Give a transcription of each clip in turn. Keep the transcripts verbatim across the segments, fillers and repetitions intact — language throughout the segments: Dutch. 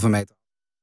anderhalve meter.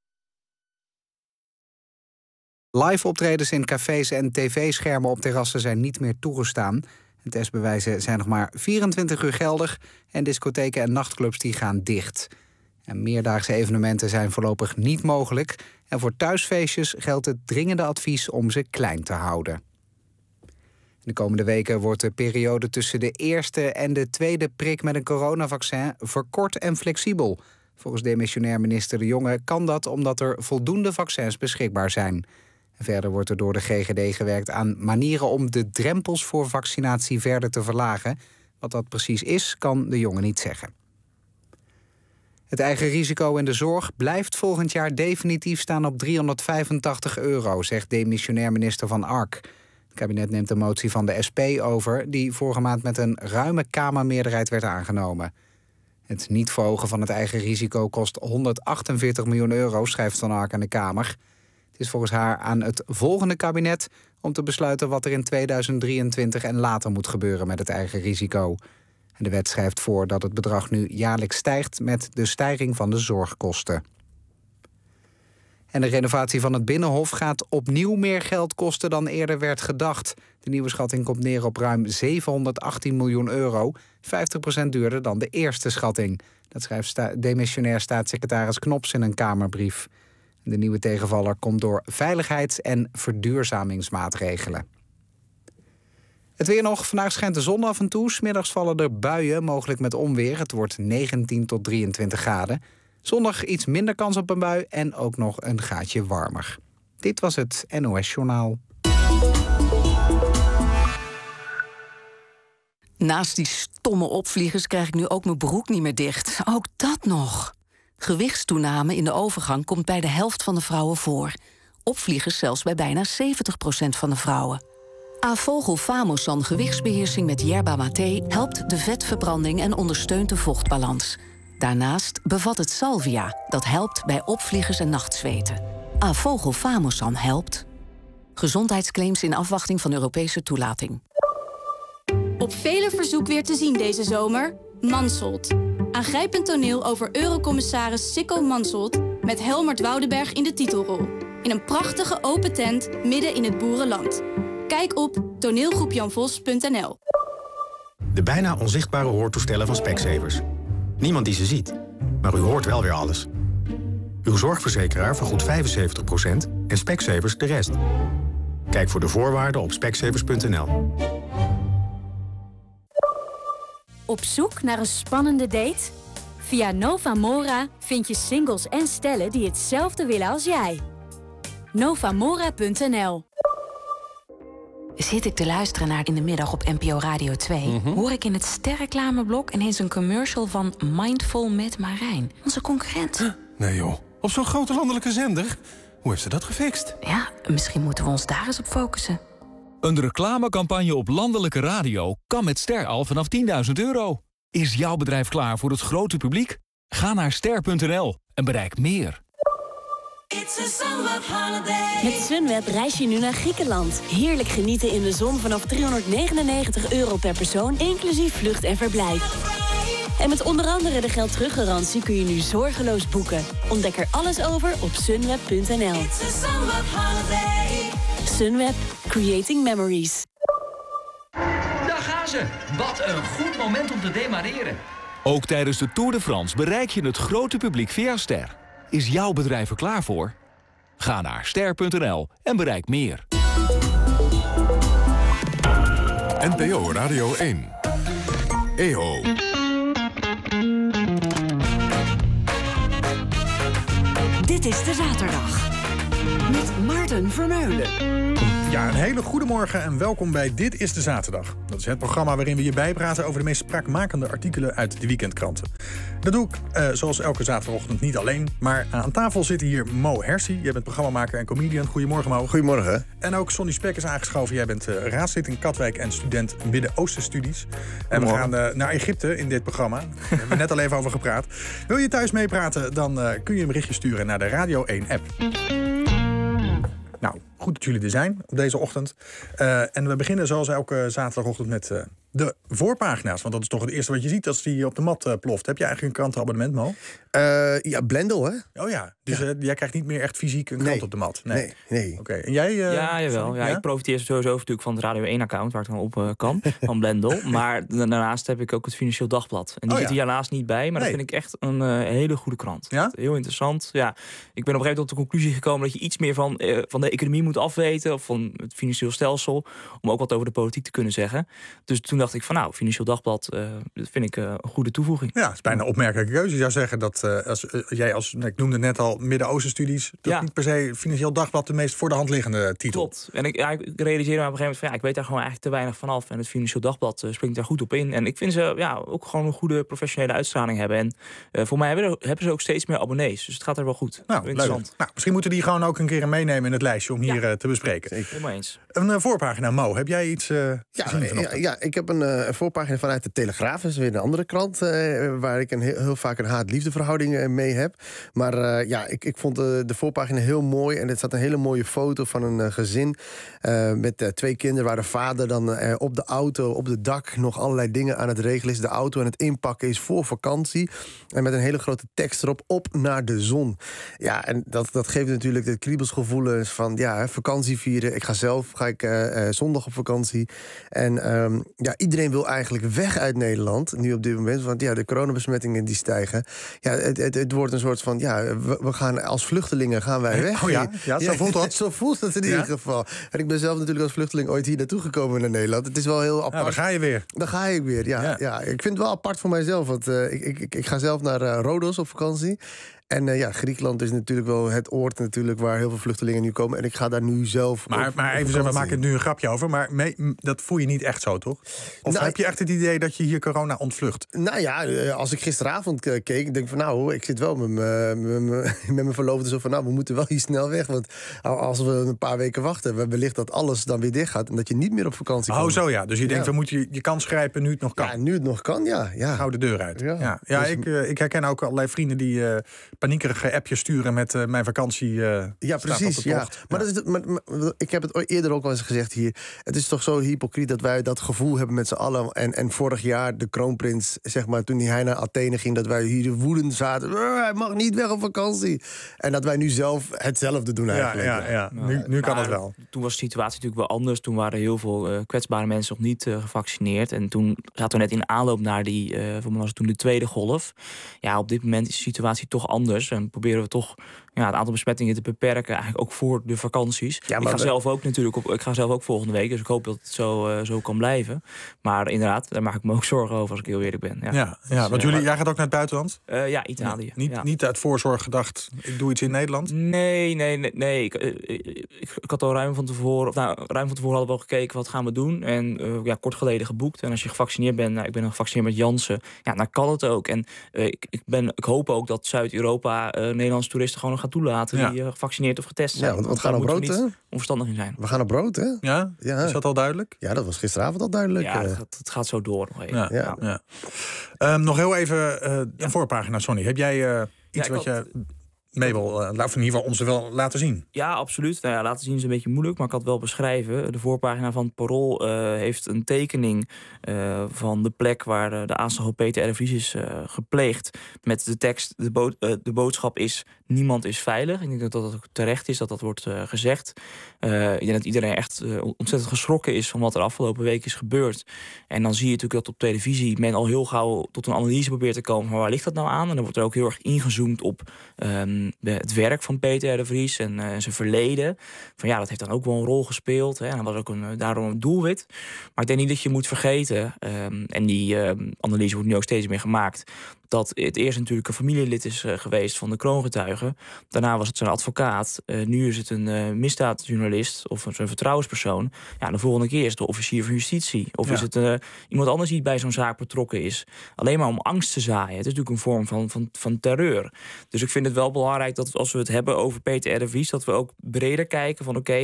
Live optredens in cafés en tv-schermen op terrassen zijn niet meer toegestaan. En testbewijzen zijn nog maar vierentwintig uur geldig en discotheken en nachtclubs die gaan dicht. En meerdaagse evenementen zijn voorlopig niet mogelijk. En voor thuisfeestjes geldt het dringende advies om ze klein te houden. De komende weken wordt de periode tussen de eerste en de tweede prik met een coronavaccin verkort en flexibel. Volgens demissionair minister De Jonge kan dat omdat er voldoende vaccins beschikbaar zijn. Verder wordt er door de G G D gewerkt aan manieren om de drempels voor vaccinatie verder te verlagen. Wat dat precies is, kan De Jonge niet zeggen. Het eigen risico in de zorg blijft volgend jaar definitief staan op driehonderdvijfentachtig euro, zegt demissionair minister Van Ark. Het kabinet neemt de motie van de S P over, die vorige maand met een ruime Kamermeerderheid werd aangenomen. Het niet verhogen van het eigen risico kost honderdachtenveertig miljoen euro, schrijft Van Ark aan de Kamer. Het is volgens haar aan het volgende kabinet om te besluiten wat er in tweeduizend drieëntwintig en later moet gebeuren met het eigen risico. En de wet schrijft voor dat het bedrag nu jaarlijks stijgt met de stijging van de zorgkosten. En de renovatie van het Binnenhof gaat opnieuw meer geld kosten dan eerder werd gedacht. De nieuwe schatting komt neer op ruim zevenhonderdachttien miljoen euro, vijftig procent duurder dan de eerste schatting. Dat schrijft sta- demissionair staatssecretaris Knops in een Kamerbrief. De nieuwe tegenvaller komt door veiligheids- en verduurzamingsmaatregelen. Het weer nog. Vandaag schijnt de zon af en toe. 's Middags vallen er buien, mogelijk met onweer. Het wordt negentien tot drieëntwintig graden. Zondag iets minder kans op een bui en ook nog een gaatje warmer. Dit was het N O S-journaal. Naast die stomme opvliegers krijg ik nu ook mijn broek niet meer dicht. Ook dat nog. Gewichtstoename in de overgang komt bij de helft van de vrouwen voor. Opvliegers zelfs bij bijna zeventig procent van de vrouwen. Avogel Famosan gewichtsbeheersing met Yerba Mate helpt de vetverbranding en ondersteunt de vochtbalans. Daarnaast bevat het salvia, dat helpt bij opvliegers en nachtzweten. Avogel Famosan helpt. Gezondheidsclaims in afwachting van Europese toelating. Op vele verzoek weer te zien deze zomer. Mansholt. Aangrijpend toneel over eurocommissaris Sikko Mansholt met Helmert Woudenberg in de titelrol. In een prachtige open tent midden in het boerenland. Kijk op toneelgroep-jan vos punt n l. De bijna onzichtbare hoortoestellen van Specsavers. Niemand die ze ziet, maar u hoort wel weer alles. Uw zorgverzekeraar vergoedt vijfenzeventig procent en Specsavers de rest. Kijk voor de voorwaarden op specsavers punt n l. Op zoek naar een spannende date? Via Novamora vind je singles en stellen die hetzelfde willen als jij. Novamora punt n l. Zit ik te luisteren naar In de Middag op N P O Radio twee... Mm-hmm. Hoor ik in het sterreclameblok ineens een commercial van Mindful met Marijn. Onze concurrent. Nee joh, op zo'n grote landelijke zender? Hoe heeft ze dat gefixt? Ja, misschien moeten we ons daar eens op focussen. Een reclamecampagne op landelijke radio kan met Ster al vanaf tienduizend euro. Is jouw bedrijf klaar voor het grote publiek? Ga naar ster punt n l en bereik meer. Met Sunweb reis je nu naar Griekenland. Heerlijk genieten in de zon vanaf driehonderdnegenennegentig euro per persoon, inclusief vlucht en verblijf. En met onder andere de geldteruggarantie kun je nu zorgeloos boeken. Ontdek er alles over op sunweb punt n l. Sunweb, creating memories. Daar gaan ze. Wat een goed moment om te demareren. Ook tijdens de Tour de France bereik je het grote publiek via Ster. Is jouw bedrijf er klaar voor? Ga naar ster punt n l en bereik meer. N P O Radio één. E O. Dit is de zaterdag. Met Maarten Vermeulen. Ja, een hele goede morgen en welkom bij Dit is de Zaterdag. Dat is het programma waarin we je bijpraten over de meest spraakmakende artikelen uit de weekendkranten. Dat doe ik, uh, zoals elke zaterdagochtend, niet alleen. Maar aan tafel zitten hier Mo Hersi. Jij bent programmamaker en comedian. Goedemorgen, Mo. Goedemorgen. En ook Sonny Spek is aangeschoven. Jij bent uh, raadslid in Katwijk en student Midden-Oosten-studies. En we gaan uh, naar Egypte in dit programma. Daar hebben we net al even over gepraat. Wil je thuis meepraten, dan uh, kun je een berichtje sturen naar de Radio één app. Nou, goed dat jullie er zijn op deze ochtend. Uh, en we beginnen zoals elke zaterdagochtend met uh, de voorpagina's. Want dat is toch het eerste wat je ziet als die op de mat uh, ploft. Heb je eigenlijk een krantenabonnement, Mo? Uh, ja, Blendel, hè? Oh ja, dus ja. Uh, jij krijgt niet meer echt fysiek een krant nee. op de mat? Nee, nee. nee. Oké, okay. En jij? Uh, ja, jawel. Ja, ja? Ik profiteer sowieso natuurlijk van het Radio één-account... waar ik dan op uh, kan, van Blendel. Maar daarnaast heb ik ook het Financieel Dagblad. En die oh, zit hier ja. helaas niet bij, maar nee. dat vind ik echt een uh, hele goede krant. Ja? Heel interessant. Ja, ik ben op een gegeven moment tot de conclusie gekomen... dat je iets meer van, uh, van de economie moet afweten... of van het financieel stelsel... om ook wat over de politiek te kunnen zeggen. Dus toen dacht ik van nou, Financieel Dagblad... Uh, dat vind ik uh, een goede toevoeging. Ja, het is bijna een opmerkelijke keuze. Je zou zeggen dat uh, als, uh, jij als, ik noemde net al, Midden-Oosten studies... dat ja. niet per se Financieel Dagblad de meest voor de hand liggende titel. Klopt. En ik, ja, ik realiseerde me op een gegeven moment van... ja, ik weet daar gewoon eigenlijk te weinig van af. En het Financieel Dagblad uh, springt daar goed op in. En ik vind ze ja, ook gewoon een goede professionele uitstraling hebben. En uh, voor mij hebben, hebben ze ook steeds meer abonnees. Dus het gaat er wel goed. Nou, interessant. Nou, misschien moeten die gewoon ook een keer meenemen in het lijstje... om hier ja. uh, te bespreken. Helemaal eens. Een uh, voorpagina, Mo. Heb jij iets uh, ja, ja, ja, ik heb een, uh, een voorpagina vanuit de Telegraaf. Dat is weer een andere krant... Uh, waar ik een heel, heel vaak een haat-liefdeverhouding uh, mee heb. Maar uh, ja, ik, ik vond uh, de voorpagina heel mooi. En er staat een hele mooie foto van een uh, gezin... Uh, met uh, twee kinderen waar de vader dan uh, op de auto, op de dak... nog allerlei dingen aan het regelen is. De auto aan het inpakken is voor vakantie. En met een hele grote tekst erop, op naar de zon. Ja, en dat, dat geeft natuurlijk de kriebelsgevoelens van... ja, vakantie vieren. Ik ga zelf, ga ik uh, uh, zondag op vakantie. En um, ja, iedereen wil eigenlijk weg uit Nederland... nu op dit moment, want ja, de coronabesmettingen die stijgen. Ja, het, het, het wordt een soort van, ja, we, we gaan als vluchtelingen gaan wij weg. Oh ja, ja zo voelt dat. Zo voelt het in ieder ja? geval. En ik ben zelf natuurlijk als vluchteling ooit hier naartoe gekomen naar Nederland. Het is wel heel apart. Ja, dan ga je weer. Dan ga ik weer, ja. ja. ja. Ik vind het wel apart voor mijzelf, want uh, ik, ik, ik ga zelf naar uh, Rodos op vakantie. En uh, ja, Griekenland is natuurlijk wel het oord natuurlijk waar heel veel vluchtelingen nu komen. En ik ga daar nu zelf. Maar, op, maar op even zeggen, we maken het nu een grapje over. Maar mee, dat voel je niet echt zo, toch? Of nou, heb je echt het idee dat je hier corona ontvlucht? Nou ja, als ik gisteravond keek, ik denk van nou, ik zit wel met mijn verloofde zo van nou, we moeten wel hier snel weg. Want als we een paar weken wachten, wellicht dat alles dan weer dicht gaat en dat je niet meer op vakantie komt. Oh, zo ja. Dus je ja. denkt, we moeten je, je kans grijpen nu het nog kan. Ja, nu het nog kan, ja. ja. Hou de deur uit. Ja, ja. ja dus, ik, uh, ik herken ook allerlei vrienden die uh, paniekerige appjes sturen met uh, mijn vakantie. Uh, ja, precies. Ja. Maar, ja. Dat is, maar, maar ik heb het eerder ook wel eens gezegd hier. Het is toch zo hypocriet dat wij dat gevoel hebben met z'n allen. En, en vorig jaar de kroonprins, zeg maar, toen hij naar Athene ging, dat wij hier woedend zaten. Hij mag niet weg op vakantie. En dat wij nu zelf hetzelfde doen eigenlijk. Ja, ja, ja. Nu, nu kan maar, het wel. Toen was de situatie natuurlijk wel anders. Toen waren heel veel uh, kwetsbare mensen nog niet uh, gevaccineerd. En toen zaten we net in aanloop naar die, uh, voor mij was het toen de tweede golf. Ja, op dit moment is de situatie toch anders. En proberen we toch ja, het aantal besmettingen te beperken, eigenlijk ook voor de vakanties. Ja, maar ik ga we... zelf ook natuurlijk op, ik ga zelf ook volgende week, dus ik hoop dat het zo, uh, zo kan blijven. Maar inderdaad, daar maak ik me ook zorgen over als ik heel eerlijk ben. Ja, ja, ja want jullie, jij gaat ook naar het buitenland? Uh, ja, Italië. Ja, niet, ja. niet uit voorzorg gedacht, ik doe iets in Nederland? Nee, nee, nee. nee. Ik, ik, ik, ik had al ruim van tevoren, of nou, ruim van tevoren hadden we al gekeken wat gaan we doen. En uh, ja, kort geleden geboekt. En als je gevaccineerd bent, nou, ik ben gevaccineerd met Janssen, ja, dan kan het ook. En uh, ik, ik, ben, ik hoop ook dat Zuid-Europa uh, Nederlandse toeristen gewoon nog gaat toelaten. Ja. Die gevaccineerd of getest zijn. Ja, want we gaan op brood, hè? Onverstandig in zijn. We gaan op brood, hè? Ja? ja? Is dat al duidelijk? Ja, dat was gisteravond al duidelijk. Ja, het gaat, het gaat zo door nog even. Ja, ja. Ja. Ja. Um, nog heel even uh, een ja. voorpagina, Sonny. Heb jij uh, iets ja, wat had... je mee wil, uh, of in ieder geval ons wel laten zien? Ja, absoluut. Nou ja, laten zien is een beetje moeilijk, maar ik had wel beschrijven. De voorpagina van het Parool uh, heeft een tekening uh, van de plek waar de, de aanslag op Peter R. de Vries is uh, gepleegd. Met de tekst, de, bo- uh, de boodschap is, niemand is veilig. Ik denk dat dat ook terecht is, dat dat wordt uh, gezegd. Uh, ik denk dat iedereen echt uh, ontzettend geschrokken is van wat er afgelopen week is gebeurd. En dan zie je natuurlijk dat op televisie men al heel gauw tot een analyse probeert te komen. Maar waar ligt dat nou aan? En dan wordt er ook heel erg ingezoomd op Um, De, het werk van Peter R. de Vries en uh, zijn verleden. Van ja, dat heeft dan ook wel een rol gespeeld. Hè. En dat was ook een, daarom een doelwit. Maar ik denk niet dat je moet vergeten, um, en die um, analyse wordt nu ook steeds meer gemaakt, dat het eerst natuurlijk een familielid is uh, geweest van de kroongetuige. Daarna was het zijn advocaat. Uh, nu is het een uh, misdaadjournalist of een, een vertrouwenspersoon. Ja, de volgende keer is het de officier van justitie. Of ja. is het uh, iemand anders die bij zo'n zaak betrokken is. Alleen maar om angst te zaaien. Het is natuurlijk een vorm van, van, van terreur. Dus ik vind het wel belangrijk dat als we het hebben over Peter R. de Vries, dat we ook breder kijken van oké, okay,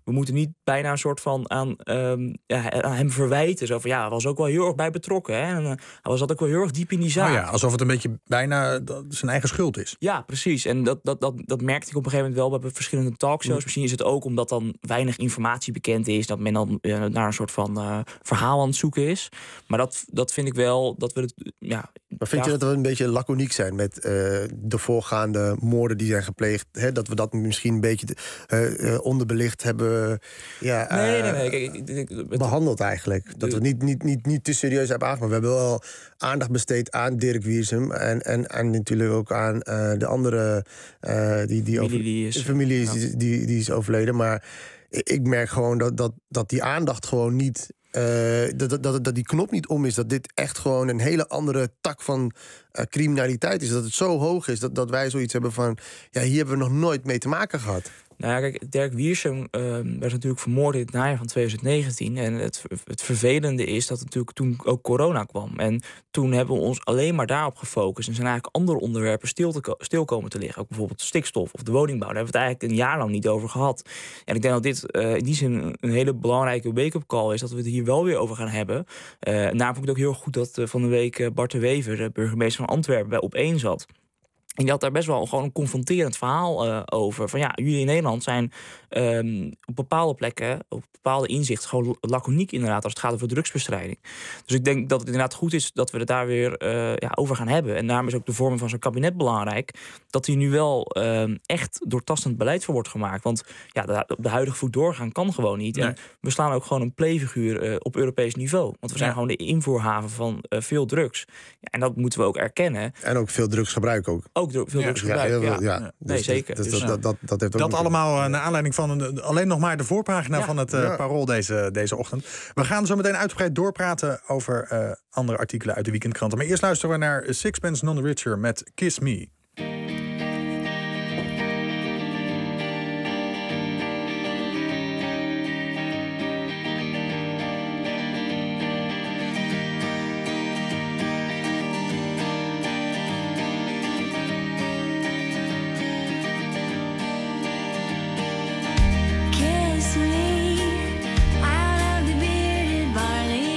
we moeten niet bijna een soort van aan, um, ja, aan hem verwijten. Zo van, ja, hij was ook wel heel erg bij betrokken. Hè? En, uh, hij was ook wel heel erg diep in die zaak. Oh ja, alsof het een beetje bijna zijn eigen schuld is. Ja, precies. En dat, dat, dat, dat merkte ik op een gegeven moment wel bij verschillende talkshows. Mm. Misschien is het ook omdat dan weinig informatie bekend is. Dat men dan uh, naar een soort van uh, verhaal aan het zoeken is. Maar dat, dat vind ik wel dat we het... Ja, maar vind ja, je dat we een beetje laconiek zijn met uh, de voorgaande moorden die zijn gepleegd? Hè? Dat we dat misschien een beetje uh, uh, onderbelicht hebben ja, uh, nee, nee, nee. Kijk, ik, ik, ik, behandeld eigenlijk. Dat we niet, niet, niet, niet te serieus hebben aangemaakt. We hebben wel aandacht besteed aan Dirk Wiersum. En, en, en natuurlijk ook aan uh, de andere uh, die, die familie, die is, familie is, ja. die, die, die is overleden. Maar ik merk gewoon dat, dat, dat die aandacht gewoon niet... Uh, dat, dat, dat die knop niet om is. Dat dit echt gewoon een hele andere tak van uh, criminaliteit is. Dat het zo hoog is dat, dat wij zoiets hebben van... ja, hier hebben we nog nooit mee te maken gehad. Nou ja, kijk, Dirk Wiersum uh, werd natuurlijk vermoord in het najaar van twintig negentien. En het, het vervelende is dat natuurlijk toen ook corona kwam. En toen hebben we ons alleen maar daarop gefocust. En zijn eigenlijk andere onderwerpen stil, te, stil komen te liggen. Ook bijvoorbeeld stikstof of de woningbouw. Daar hebben we het eigenlijk een jaar lang niet over gehad. En ik denk dat dit uh, in die zin een hele belangrijke wake-up call is. Dat we het hier wel weer over gaan hebben. Uh, en daarom vond ik het ook heel goed dat uh, van de week uh, Bart de Wever, de burgemeester van Antwerpen, bij Op één zat. En die had daar best wel gewoon een confronterend verhaal uh, over. Van ja, jullie in Nederland zijn um, op bepaalde plekken, op bepaalde inzichten, gewoon laconiek inderdaad als het gaat over drugsbestrijding. Dus ik denk dat het inderdaad goed is dat we het daar weer uh, ja, over gaan hebben. En daarom is ook de vorming van zo'n kabinet belangrijk. Dat hier nu wel um, echt doortastend beleid voor wordt gemaakt. Want ja, de, op de huidige voet doorgaan kan gewoon niet. Nee. En we slaan ook gewoon een playfiguur uh, op Europees niveau. Want we zijn ja. gewoon de invoerhaven van uh, veel drugs. Ja, en dat moeten we ook erkennen. En ook veel drugsgebruik ook. Ook veel ja, drugsgebruik, ja. ja. ja. Nee, dus, zeker. Dus, dus, dat, dat, dat, dat, heeft ook dat allemaal uh, naar aanleiding van een, alleen nog maar de voorpagina ja. van het uh, ja. Parool deze, deze ochtend. We gaan zo meteen uitgebreid doorpraten over uh, andere artikelen uit de weekendkranten. Maar eerst luisteren we naar Sixpence None the Richer met Kiss Me.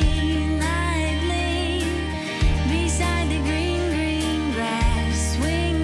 Beside the green, green grass, swing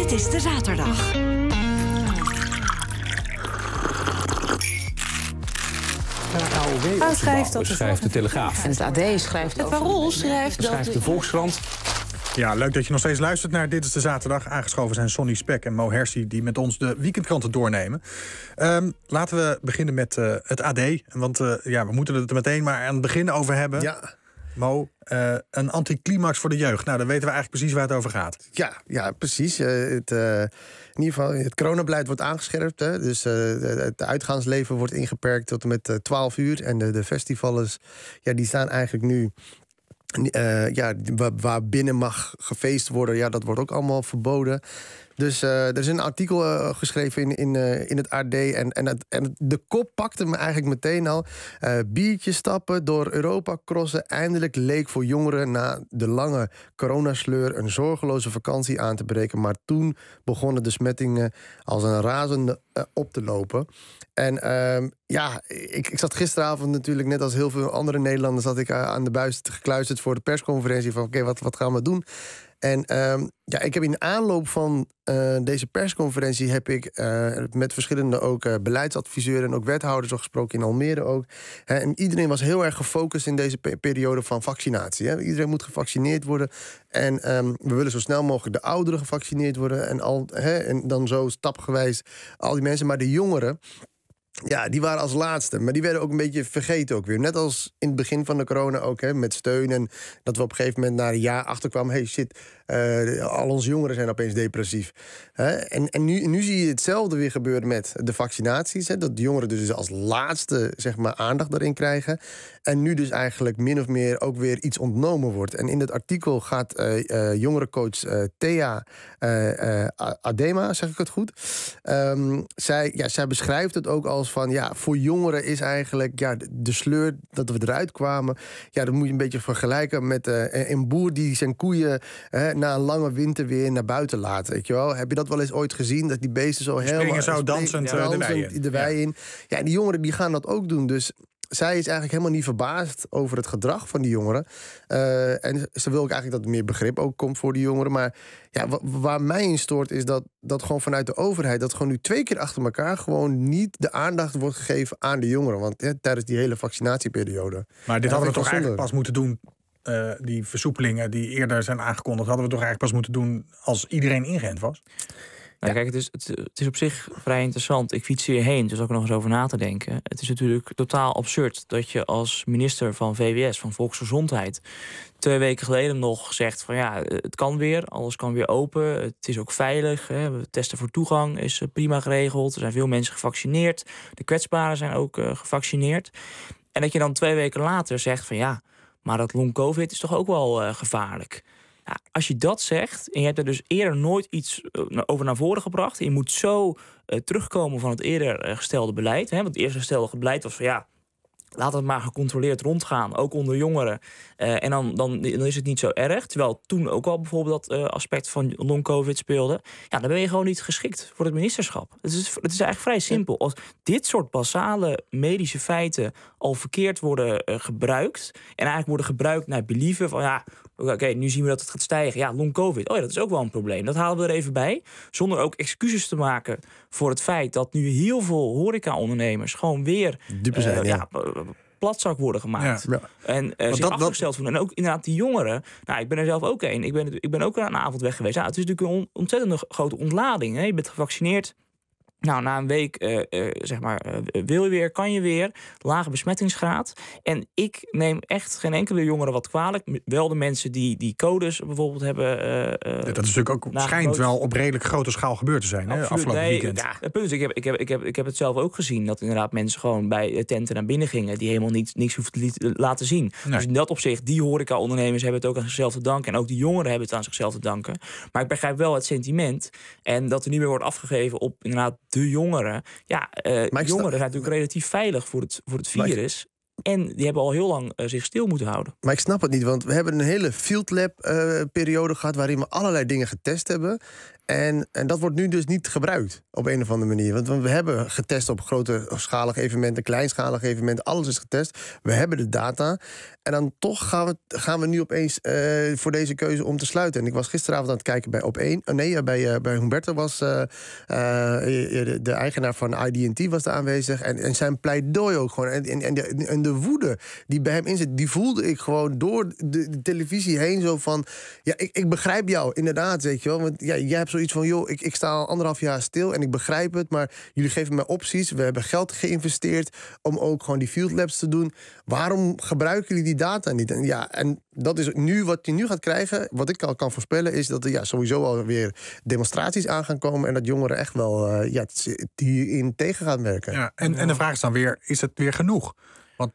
Dit is de zaterdag. Hij schrijft dat schrijft de Telegraaf. En het A D schrijft Het Parool schrijft dat schrijft de Volkskrant. Ja, leuk dat je nog steeds luistert naar Dit is de Zaterdag. Aangeschoven zijn Sonny Spek en Mo Hersi die met ons de weekendkranten doornemen. Um, laten we beginnen met uh, het A D. Want uh, ja, we moeten het er meteen maar aan het begin over hebben. Ja. Mo, uh, een anticlimax voor de jeugd. Nou, dan weten we eigenlijk precies waar het over gaat. Ja, ja precies. Uh, het, uh, in ieder geval, het coronabeleid wordt aangescherpt. Hè? Dus uh, het uitgaansleven wordt ingeperkt tot en met uh, twaalf uur. En de, de festivals, ja, die staan eigenlijk nu... Uh, ja, waar binnen mag gefeest worden, ja, dat wordt ook allemaal verboden. Dus uh, er is een artikel uh, geschreven in, in, uh, in het A D. En, en, het, en de kop pakte me eigenlijk meteen al. Uh, biertje stappen, door Europa crossen. Eindelijk leek voor jongeren na de lange coronasleur een zorgeloze vakantie aan te breken. Maar toen begonnen de smettingen als een razende uh, op te lopen. En uh, ja, ik, ik zat gisteravond natuurlijk, net als heel veel andere Nederlanders, zat ik uh, aan de buis gekluisterd voor de persconferentie van oké, okay, wat, wat gaan we doen? En um, ja, ik heb in aanloop van uh, deze persconferentie heb ik uh, met verschillende ook uh, beleidsadviseuren en ook wethouders al gesproken in Almere ook. Hè, en iedereen was heel erg gefocust in deze pe- periode van vaccinatie. Hè. Iedereen moet gevaccineerd worden. En um, we willen zo snel mogelijk de ouderen gevaccineerd worden. En, al, hè, en dan zo stapgewijs al die mensen. Maar de jongeren, ja, die waren als laatste. Maar die werden ook een beetje vergeten ook weer. Net als in het begin van de corona ook, hè, met steun. En dat we op een gegeven moment na een jaar achterkwamen, hey shit, uh, al onze jongeren zijn opeens depressief. Hè? En, en nu, nu zie je hetzelfde weer gebeuren met de vaccinaties. Hè, dat de jongeren dus als laatste, zeg maar, aandacht daarin krijgen. En nu dus eigenlijk min of meer ook weer iets ontnomen wordt. En in het artikel gaat uh, uh, jongerencoach uh, Thea uh, uh, Adema, zeg ik het goed? Um, zij, ja, zij beschrijft het ook als van, ja, voor jongeren is eigenlijk, ja, de, de sleur dat we eruit kwamen, ja, dat moet je een beetje vergelijken met uh, een boer die zijn koeien uh, na een lange winter weer naar buiten laat. Weet je wel? Heb je dat wel eens ooit gezien? Dat die beesten zo helemaal springen zo dansend, springen, uh, de wei in. De wei ja. in. Ja, en die jongeren die gaan dat ook doen. Dus zij is eigenlijk helemaal niet verbaasd over het gedrag van die jongeren. Uh, en ze wil ook eigenlijk dat er meer begrip ook komt voor die jongeren. Maar ja, w- waar mij in stoort is dat, dat gewoon vanuit de overheid, dat gewoon nu twee keer achter elkaar gewoon niet de aandacht wordt gegeven aan de jongeren. Want ja, tijdens die hele vaccinatieperiode. Maar dit ja, hadden we toch zonde. eigenlijk pas moeten doen. Uh, die versoepelingen die eerder zijn aangekondigd, hadden we toch eigenlijk pas moeten doen als iedereen ingeënt was? Nou, ja. Kijk, het is, het, het is op zich vrij interessant. Ik fiets hierheen, dus ook nog eens over na te denken. Het is natuurlijk totaal absurd dat je als minister van V W S, van Volksgezondheid, twee weken geleden nog zegt van ja, het kan weer, alles kan weer open. Het is ook veilig. Hè. We testen voor toegang is prima geregeld. Er zijn veel mensen gevaccineerd. De kwetsbaren zijn ook uh, gevaccineerd. En dat je dan twee weken later zegt van ja, maar dat long-covid is toch ook wel uh, gevaarlijk. Ja, als je dat zegt en je hebt er dus eerder nooit iets over naar voren gebracht, en je moet zo uh, terugkomen van het eerder uh, gestelde beleid. Hè, want het eerder gestelde beleid was van ja, laat het maar gecontroleerd rondgaan, ook onder jongeren. Uh, en dan, dan, dan is het niet zo erg. Terwijl toen ook al bijvoorbeeld dat uh, aspect van long-covid speelde. Ja, dan ben je gewoon niet geschikt voor het ministerschap. Het is, het is eigenlijk vrij simpel. Als dit soort basale medische feiten al verkeerd worden uh, gebruikt, en eigenlijk worden gebruikt naar believen van ja, oké, okay, nu zien we dat het gaat stijgen. Ja, long-covid, oh ja, dat is ook wel een probleem. Dat halen we er even bij. Zonder ook excuses te maken voor het feit dat nu heel veel horeca-ondernemers gewoon weer Diepe zijn, uh, ja. ja, platzak worden gemaakt. Ja. En uh, zich dat, afgesteld voelen. En ook inderdaad die jongeren. Nou, ik ben er zelf ook een. Ik ben, ik ben ook een avond weg geweest. Ja, het is natuurlijk een on- ontzettende grote ontlading. Hè? Je bent gevaccineerd. Nou, na een week, uh, uh, zeg maar, uh, wil je weer, kan je weer. Lage besmettingsgraad. En ik neem echt geen enkele jongere wat kwalijk. Wel de mensen die die codes bijvoorbeeld hebben. Uh, uh, ja, dat is natuurlijk ook schijnt wel op redelijk grote schaal gebeurd te zijn, hè, afgelopen nee, weekend. Ja, het punt is, ik heb, ik, heb, ik, heb, ik heb het zelf ook gezien. Dat inderdaad mensen gewoon bij tenten naar binnen gingen. Die helemaal niet, niks hoefden te laten zien. Nee. Dus in dat opzicht, die horeca-ondernemers hebben het ook aan zichzelf te danken. En ook die jongeren hebben het aan zichzelf te danken. Maar ik begrijp wel het sentiment. En dat er niet meer wordt afgegeven op inderdaad de jongeren. Ja, uh, jongeren sta... zijn natuurlijk relatief veilig voor het, voor het virus. En die hebben al heel lang uh, zich stil moeten houden. Maar ik snap het niet, want we hebben een hele field lab uh, periode gehad waarin we allerlei dingen getest hebben. En, en dat wordt nu dus niet gebruikt op een of andere manier. Want we hebben getest op grootschalige evenementen, kleinschalige evenementen. Alles is getest. We hebben de data. En dan toch gaan we, gaan we nu opeens uh, voor deze keuze om te sluiten. En ik was gisteravond aan het kijken bij Op één. Oh nee, bij, uh, bij Humberto was uh, uh, de, de eigenaar van I D en T was daar aanwezig. En, en zijn pleidooi ook gewoon. En, en, en, de, en de woede die bij hem in zit, die voelde ik gewoon door de, de televisie heen. Zo van, ja, ik, ik begrijp jou inderdaad, weet je wel. Want ja, jij hebt zoiets van, joh, ik, ik sta al anderhalf jaar stil en ik begrijp het. Maar jullie geven mij opties. We hebben geld geïnvesteerd om ook gewoon die field labs te doen. Waarom gebruiken jullie die data niet? En ja, en dat is nu wat je nu gaat krijgen. Wat ik al kan voorspellen is dat er ja, sowieso alweer demonstraties aan gaan komen. En dat jongeren echt wel uh, ja, hierin tegen gaan werken. Ja, en, en de vraag is dan weer, is het weer genoeg? Want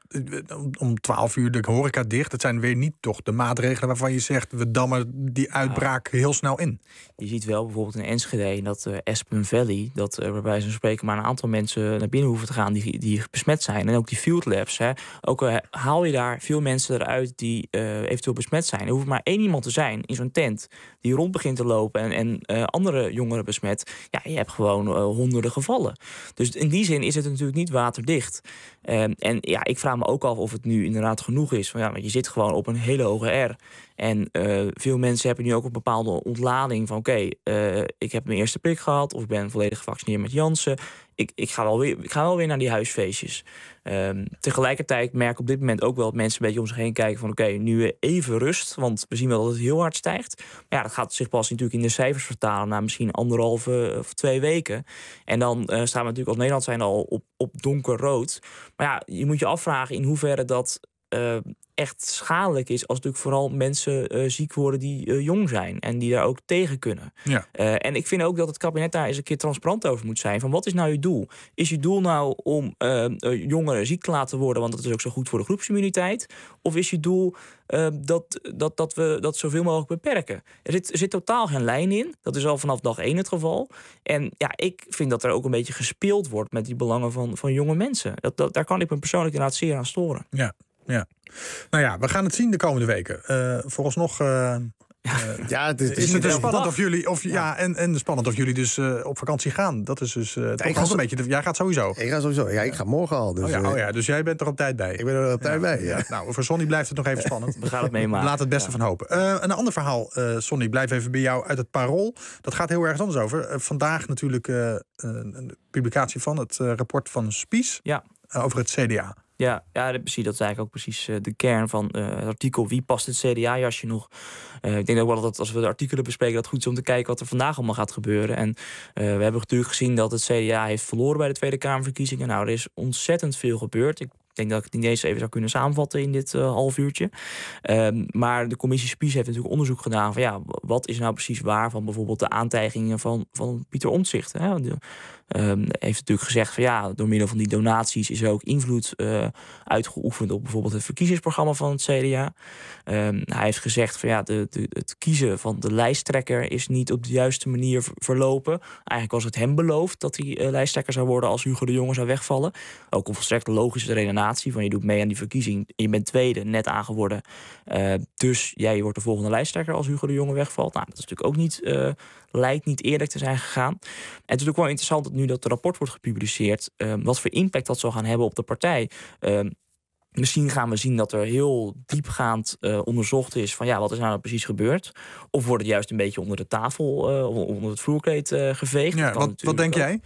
om twaalf uur de horeca dicht. Dat zijn weer niet toch de maatregelen waarvan je zegt, we dammen die uitbraak heel snel in. Je ziet wel bijvoorbeeld in Enschede dat uh, Aspen Valley, dat uh, waarbij ze spreken maar een aantal mensen naar binnen hoeven te gaan die, die besmet zijn. En ook die field labs. Hè. Ook uh, haal je daar veel mensen eruit die uh, eventueel besmet zijn. Er hoeft maar één iemand te zijn in zo'n tent die rond begint te lopen en, en uh, andere jongeren besmet. Ja, je hebt gewoon uh, honderden gevallen. Dus in die zin is het natuurlijk niet waterdicht. Uh, en ja, ik vraag me ook af of het nu inderdaad genoeg is. Want ja, want je zit gewoon op een hele hoge R. En uh, veel mensen hebben nu ook een bepaalde ontlading van oké, okay, uh, ik heb mijn eerste prik gehad of ik ben volledig gevaccineerd met Janssen. Ik, ik, ga wel weer, ik ga wel weer naar die huisfeestjes. Um, tegelijkertijd merk ik op dit moment ook wel dat mensen een beetje om zich heen kijken van oké, okay, nu even rust, want we zien wel dat het heel hard stijgt. Maar ja, dat gaat zich pas natuurlijk in de cijfers vertalen na misschien anderhalve of twee weken. En dan uh, staan we natuurlijk als Nederland zijn al op, op donkerrood. Maar ja, je moet je afvragen in hoeverre dat Uh, echt schadelijk is als natuurlijk vooral mensen uh, ziek worden die uh, jong zijn en die daar ook tegen kunnen. Ja. Uh, en ik vind ook dat het kabinet daar eens een keer transparant over moet zijn. Van wat is nou je doel? Is je doel nou om uh, uh, jongeren ziek te laten worden, want dat is ook zo goed voor de groepsimmuniteit? Of is je doel uh, dat, dat, dat we dat zoveel mogelijk beperken? Er zit, er zit totaal geen lijn in. Dat is al vanaf dag één het geval. En ja, ik vind dat er ook een beetje gespeeld wordt met die belangen van, van jonge mensen. Dat, dat, daar kan ik me persoonlijk inderdaad zeer aan storen. Ja. Ja, nou ja, we gaan het zien de komende weken. Uh, vooralsnog uh, uh, ja, het is, is, is het dus spannend of jullie, of, ja. ja, en, en spannend of jullie dus uh, op vakantie gaan. Dat is dus uh, ja, toch zo, een beetje. De, jij gaat sowieso. Ik ga sowieso. Ja, ik ga morgen al. Dus, oh, ja, oh ja, dus jij bent er op tijd bij. Ik ben er op tijd ja, bij. Ja. Ja. Nou, voor Sonny blijft het nog even spannend. We gaan het meemaken. Laat het beste ja. van hopen. Uh, een ander verhaal, uh, Sonny, blijf even bij jou uit het Parool. Dat gaat heel erg anders over. Uh, vandaag natuurlijk uh, uh, een publicatie van het uh, rapport van Spies ja. uh, over het C D A. Ja, ja, precies. Dat is eigenlijk ook precies uh, de kern van uh, het artikel. Wie past het C D A-jasje nog? Uh, ik denk ook wel dat als we de artikelen bespreken, dat het goed is om te kijken wat er vandaag allemaal gaat gebeuren. En uh, we hebben natuurlijk gezien dat het C D A heeft verloren bij de Tweede Kamerverkiezingen. Nou, er is ontzettend veel gebeurd. Ik Ik denk dat ik het niet eens even zou kunnen samenvatten in dit uh, half uurtje. Um, maar de commissie Spies heeft natuurlijk onderzoek gedaan van ja, wat is nou precies waar van bijvoorbeeld de aantijgingen van, van Pieter Omtzigt. Hè? De, um, heeft natuurlijk gezegd van ja, door middel van die donaties is er ook invloed uh, uitgeoefend op bijvoorbeeld het verkiezingsprogramma van het C D A. Um, hij heeft gezegd van ja, de, de, het kiezen van de lijsttrekker is niet op de juiste manier verlopen. Eigenlijk was het hem beloofd dat hij uh, lijsttrekker zou worden als Hugo de Jonge zou wegvallen. Ook een volstrekt logische redenatie van je doet mee aan die verkiezing en je bent tweede net aangeworden. Uh, dus jij wordt de volgende lijsttrekker als Hugo de Jonge wegvalt. Nou, dat is natuurlijk ook niet, uh, lijkt niet eerlijk te zijn gegaan. En het is ook wel interessant dat nu dat rapport wordt gepubliceerd, uh, wat voor impact dat zal gaan hebben op de partij. Uh, Misschien gaan we zien dat er heel diepgaand uh, onderzocht is van ja, wat is nou precies gebeurd? Of wordt het juist een beetje onder de tafel, uh, onder het vloerkleed uh, geveegd? Ja, wat, wat denk ook. jij?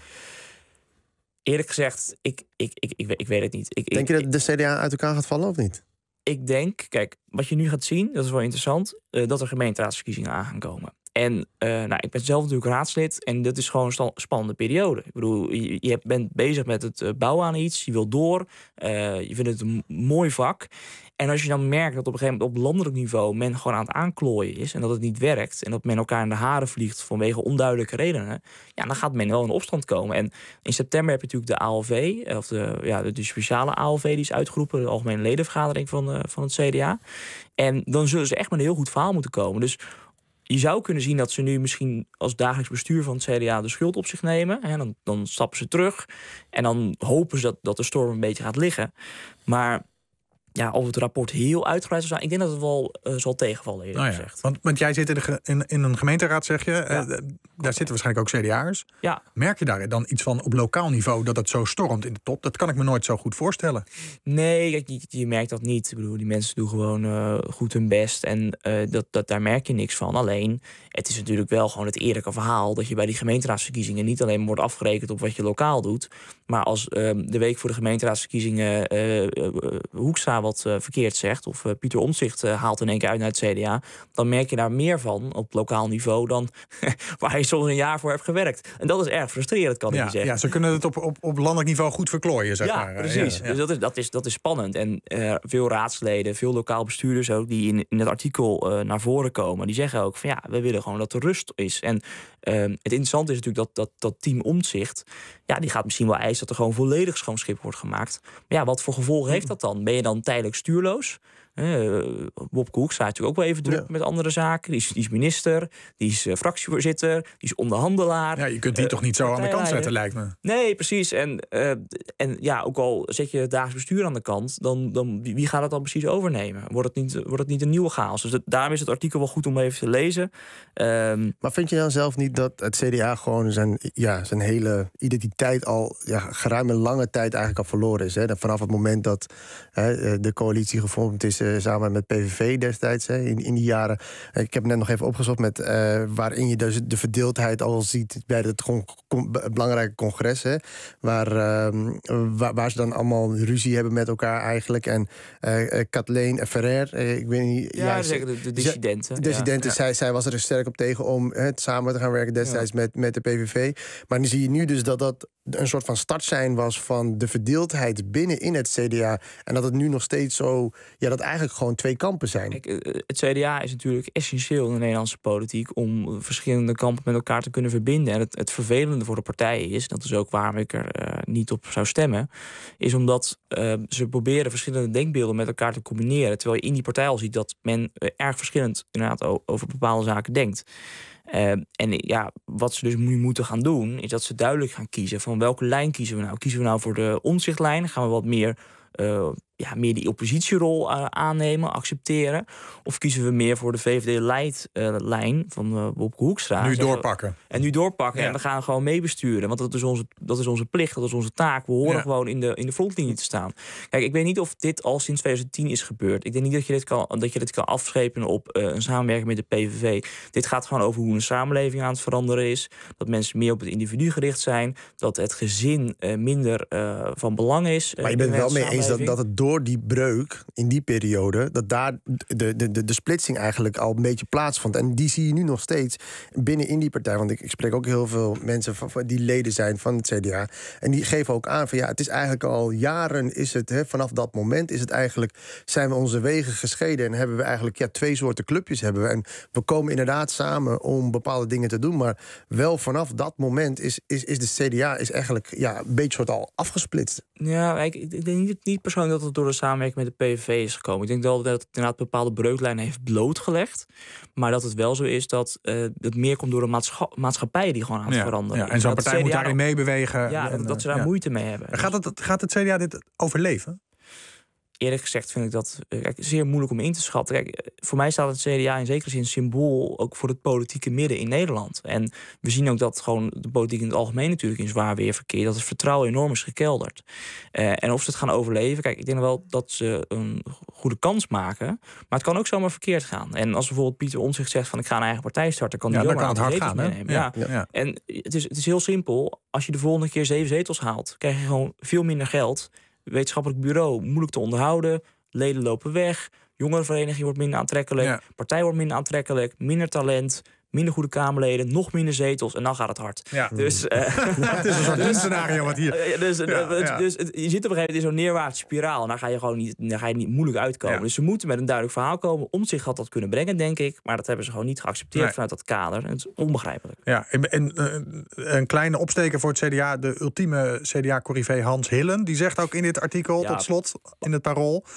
Eerlijk gezegd, ik, ik, ik, ik, ik weet het niet. Ik, denk ik, je dat de C D A uit elkaar gaat vallen of niet? Ik denk, kijk, wat je nu gaat zien, dat is wel interessant, uh, dat er gemeenteraadsverkiezingen aan gaan komen. En uh, nou, ik ben zelf natuurlijk raadslid en dat is gewoon een spannende periode. Ik bedoel, je, je bent bezig met het bouwen aan iets, je wil door, uh, je vindt het een mooi vak. En als je dan merkt dat op een gegeven moment op landelijk niveau men gewoon aan het aanklooien is en dat het niet werkt en dat men elkaar in de haren vliegt vanwege onduidelijke redenen, ja, dan gaat men wel in opstand komen. En in september heb je natuurlijk de A L V, of de, ja, de speciale A L V die is uitgeroepen, de Algemene Ledenvergadering van, uh, van het C D A. En dan zullen ze echt met een heel goed verhaal moeten komen. Dus je zou kunnen zien dat ze nu misschien als dagelijks bestuur van het C D A de schuld op zich nemen. En dan, dan stappen ze terug. En dan hopen ze dat, dat de storm een beetje gaat liggen. Maar Ja, of het rapport heel uitgebreid zou zijn. Ik denk dat het wel uh, zal tegenvallen, eerlijk nou ja, gezegd. Want, want jij zit in, de ge, in, in een gemeenteraad, zeg je. Ja. Uh, daar zitten waarschijnlijk ook C D A'ers. Ja. Merk je daar dan iets van op lokaal niveau dat het zo stormt in de top? Dat kan ik me nooit zo goed voorstellen. Nee, kijk, je, je merkt dat niet. Ik bedoel, die mensen doen gewoon uh, goed hun best. En uh, dat, dat, daar merk je niks van. Alleen, het is natuurlijk wel gewoon het eerlijke verhaal dat je bij die gemeenteraadsverkiezingen niet alleen wordt afgerekend op wat je lokaal doet. Maar als uh, de week voor de gemeenteraadsverkiezingen uh, uh, Hoekstra wat uh, verkeerd zegt, of uh, Pieter Omtzigt uh, haalt in één keer uit naar het C D A, dan merk je daar meer van op lokaal niveau dan waar je soms een jaar voor hebt gewerkt. En dat is erg frustrerend, kan ik ja, je zeggen. Ja, ze kunnen het op, op, op landelijk niveau goed verklooien, zeg ja, maar. Precies. Ja, ja. Dus dat is, dat, is, dat is spannend. En uh, veel raadsleden, veel lokaal bestuurders ook, die in, in het artikel uh, naar voren komen, die zeggen ook van ja, we willen gewoon dat er rust is. En uh, het interessante is natuurlijk dat, dat, dat team Omtzigt, ja, die gaat misschien wel eisen dat er gewoon volledig schoon schip wordt gemaakt. Maar ja, wat voor gevolgen heeft dat dan? Ben je dan tijdelijk stuurloos? Uh, Wopke Hoekstra is natuurlijk ook wel even druk ja. met andere zaken. Die is, die is minister, die is uh, fractievoorzitter, die is onderhandelaar. Ja, je kunt die uh, toch niet zo aan de kant zetten, lijkt me. Nee, precies. En, uh, en ja, ook al zet je het dagelijks bestuur aan de kant, dan, dan wie gaat het dan precies overnemen? Wordt het niet, wordt het niet een nieuwe chaos? Dus het, daarom is het artikel wel goed om even te lezen. Um, maar vind je dan zelf niet dat het C D A gewoon zijn, ja, zijn hele identiteit al ja, geruime lange tijd eigenlijk al verloren is? Hè? Vanaf het moment dat hè, de coalitie gevormd is samen met P V V destijds, hè, in, in die jaren. Ik heb net nog even opgezocht met uh, waarin je dus de verdeeldheid al ziet bij het con- con- belangrijke congres, hè, waar, uh, waar, waar ze dan allemaal ruzie hebben met elkaar eigenlijk. En uh, Kathleen Ferrer, uh, ik weet niet... Ja, ja zeker de, de dissidenten. De dissidenten, ja. zij, zij was er sterk op tegen om hè, samen te gaan werken destijds ja. met, met de P V V. Maar nu zie je nu dus dat dat een soort van startsein was van de verdeeldheid binnen in het C D A. En dat het nu nog steeds zo... Ja, dat eigenlijk gewoon twee kampen zijn. Kijk, het C D A is natuurlijk essentieel in de Nederlandse politiek om verschillende kampen met elkaar te kunnen verbinden. En het, het vervelende voor de partijen is, dat is ook waarom ik er uh, niet op zou stemmen, is omdat uh, ze proberen verschillende denkbeelden met elkaar te combineren. Terwijl je in die partij al ziet dat men uh, erg verschillend inderdaad over bepaalde zaken denkt. Uh, en ja, wat ze dus nu moeten gaan doen, is dat ze duidelijk gaan kiezen van welke lijn kiezen we nou. Kiezen we nou voor de Omtzigt-lijn? Gaan we wat meer, uh, ja, meer die oppositierol uh, aannemen, accepteren? Of kiezen we meer voor de V V D-leidlijn uh, van uh, Wopke Hoekstra? Nu doorpakken. En nu doorpakken ja. en we gaan gewoon meebesturen. Want dat is onze, dat is onze plicht, dat is onze taak. We horen ja. gewoon in de, in de frontlinie te staan. Kijk, ik weet niet of dit al sinds twintig tien is gebeurd. Ik denk niet dat je dit kan, dat je dit kan afschepen op uh, een samenwerking met de P V V. Dit gaat gewoon over hoe een samenleving aan het veranderen is. Dat mensen meer op het individu gericht zijn. Dat het gezin uh, minder uh, van belang is. Uh, maar je bent wel mee eens dat, dat het door die breuk in die periode, dat daar de, de, de, de splitsing eigenlijk al een beetje plaatsvond. En die zie je nu nog steeds binnen in die partij. Want ik, ik spreek ook heel veel mensen van, van die leden zijn van het C D A. En die geven ook aan van ja, het is eigenlijk al jaren is het, hè, vanaf dat moment is het eigenlijk, zijn we onze wegen gescheiden en hebben we eigenlijk ja, twee soorten clubjes hebben we. En we komen inderdaad samen om bepaalde dingen te doen. Maar wel vanaf dat moment is, is, is de C D A is eigenlijk ja, een beetje soort al afgesplitst. Ja, ik, ik denk niet, niet persoonlijk dat het door de samenwerking met de P V V is gekomen. Ik denk wel dat het inderdaad bepaalde breuklijnen heeft blootgelegd. Maar dat het wel zo is dat uh, het meer komt door de maatscha- maatschappij die gewoon aan het ja, veranderen. Ja, en zo'n partij moet daarin meebewegen. Ja, en, dat, dat ze daar ja. moeite mee hebben. Gaat het, gaat het C D A dit overleven? Eerlijk gezegd vind ik dat kijk, zeer moeilijk om in te schatten. Kijk, voor mij staat het C D A in zekere zin symbool ook voor het politieke midden in Nederland. En we zien ook dat gewoon de politiek in het algemeen natuurlijk in zwaar weer verkeert. Dat het vertrouwen enorm is gekelderd. Uh, en of ze het gaan overleven, kijk, ik denk wel dat ze een goede kans maken. Maar het kan ook zomaar verkeerd gaan. En als bijvoorbeeld Pieter Omtzigt zegt van ik ga een eigen partij starten, kan die ja, zomaar kan het hard gaan, meenemen. Ja, ja. Ja, ja. En het is, het is heel simpel. Als je de volgende keer zeven zetels haalt, krijg je gewoon veel minder geld. Wetenschappelijk bureau, moeilijk te onderhouden. Leden lopen weg, jongerenvereniging wordt minder aantrekkelijk, ja. partij wordt minder aantrekkelijk, minder talent, minder goede Kamerleden, nog minder zetels en dan gaat het hard. Ja. Dus, uh, het is een soort dus, scenario wat hier. Uh, dus, ja, uh, ja. dus uh, je zit op een gegeven moment in zo'n neerwaartse spiraal en daar ga je gewoon niet, daar ga je niet moeilijk uitkomen. Ja. Dus ze moeten met een duidelijk verhaal komen. Omtzigt had dat kunnen brengen, denk ik, maar dat hebben ze gewoon niet geaccepteerd nee. vanuit dat kader. En het is onbegrijpelijk. Ja, en, en uh, een kleine opsteker voor het C D A, de ultieme C D A-corrivee Hans Hillen, die zegt ook in dit artikel, ja. tot slot, in het Parool,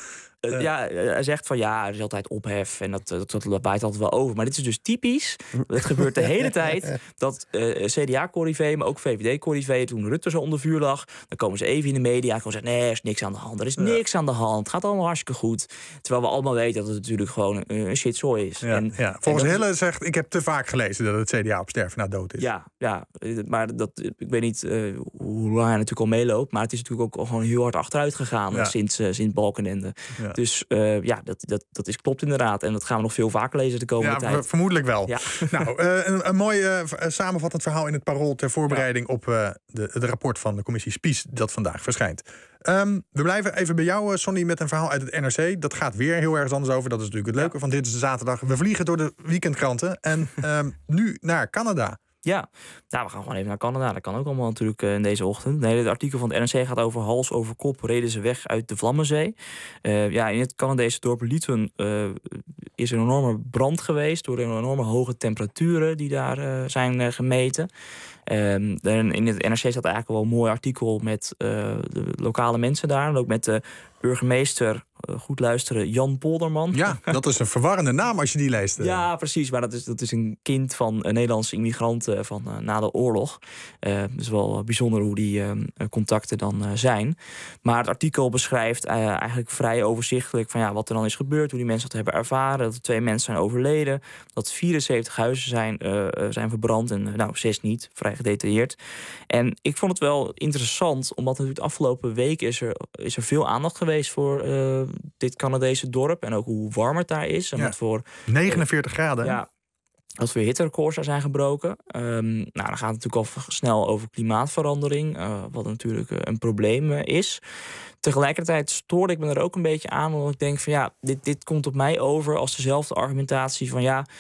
Uh, ja, hij zegt van ja, er is altijd ophef en dat, dat, dat waait altijd wel over. Maar dit is dus typisch. Het gebeurt de hele tijd dat uh, C D A-corrivé, maar ook V V D-corrivé, toen Rutte zo onder vuur lag, dan komen ze even in de media en gewoon zeggen: nee, er is niks aan de hand. Er is niks ja. aan de hand. Het gaat allemaal hartstikke goed. Terwijl we allemaal weten dat het natuurlijk gewoon een shitzooi is. Ja, en, ja. Volgens en Hille zegt: ik heb te vaak gelezen dat het C D A op sterven na dood is. Ja, ja, maar dat, ik weet niet uh, hoe lang hij natuurlijk al meeloopt, maar het is natuurlijk ook gewoon heel hard achteruit gegaan ja. sinds, uh, sinds Balkenende. Ja. Dus uh, ja, dat, dat, dat is klopt inderdaad. En dat gaan we nog veel vaker lezen de komende ja, tijd. Ja, vermoedelijk wel. Ja. Nou, uh, een, een mooi uh, samenvattend verhaal in het Parool ter voorbereiding ja. op uh, de, het rapport van de commissie Spies dat vandaag verschijnt. Um, we blijven even bij jou, uh, Sonny, met een verhaal uit het N R C. Dat gaat weer heel ergens anders over. Dat is natuurlijk het leuke ja. van Dit is de Zaterdag. We vliegen door de weekendkranten en um, nu naar Canada. Ja, nou, we gaan gewoon even naar Canada. Dat kan ook allemaal natuurlijk uh, in deze ochtend. Nee, het artikel van het N R C gaat over hals over kop reden ze weg uit de Vlammenzee. Uh, ja, in het Canadese dorp Lytton uh, is er een enorme brand geweest door enorme hoge temperaturen die daar uh, zijn uh, gemeten. Um, in het N R C staat eigenlijk wel een mooi artikel met uh, de lokale mensen daar. En ook met de burgemeester, uh, goed luisteren, Jan Polderman. Ja, dat is een verwarrende naam als je die leest. Uh. Ja, precies. Maar dat is, dat is een kind van uh, Nederlandse immigranten van uh, na de oorlog. Uh, het is wel bijzonder hoe die uh, contacten dan uh, zijn. Maar het artikel beschrijft uh, eigenlijk vrij overzichtelijk van ja, wat er dan is gebeurd, hoe die mensen dat hebben ervaren. Dat er twee mensen zijn overleden. Dat vierenzeventig huizen zijn, uh, zijn verbrand en uh, nou, zes niet. Vrij gedetailleerd. En ik vond het wel interessant, omdat natuurlijk de afgelopen week is er, is er veel aandacht geweest voor uh, dit Canadese dorp. En ook hoe warm het daar is. En ja. wat voor negenenveertig graden. Ja, dat weer hitterecords er zijn gebroken. Um, nou, dan gaat het natuurlijk al snel over klimaatverandering. Uh, wat natuurlijk uh, een probleem uh, is. Tegelijkertijd stoorde ik me er ook een beetje aan. Omdat ik denk van ja, dit, dit komt op mij over als dezelfde argumentatie van ja,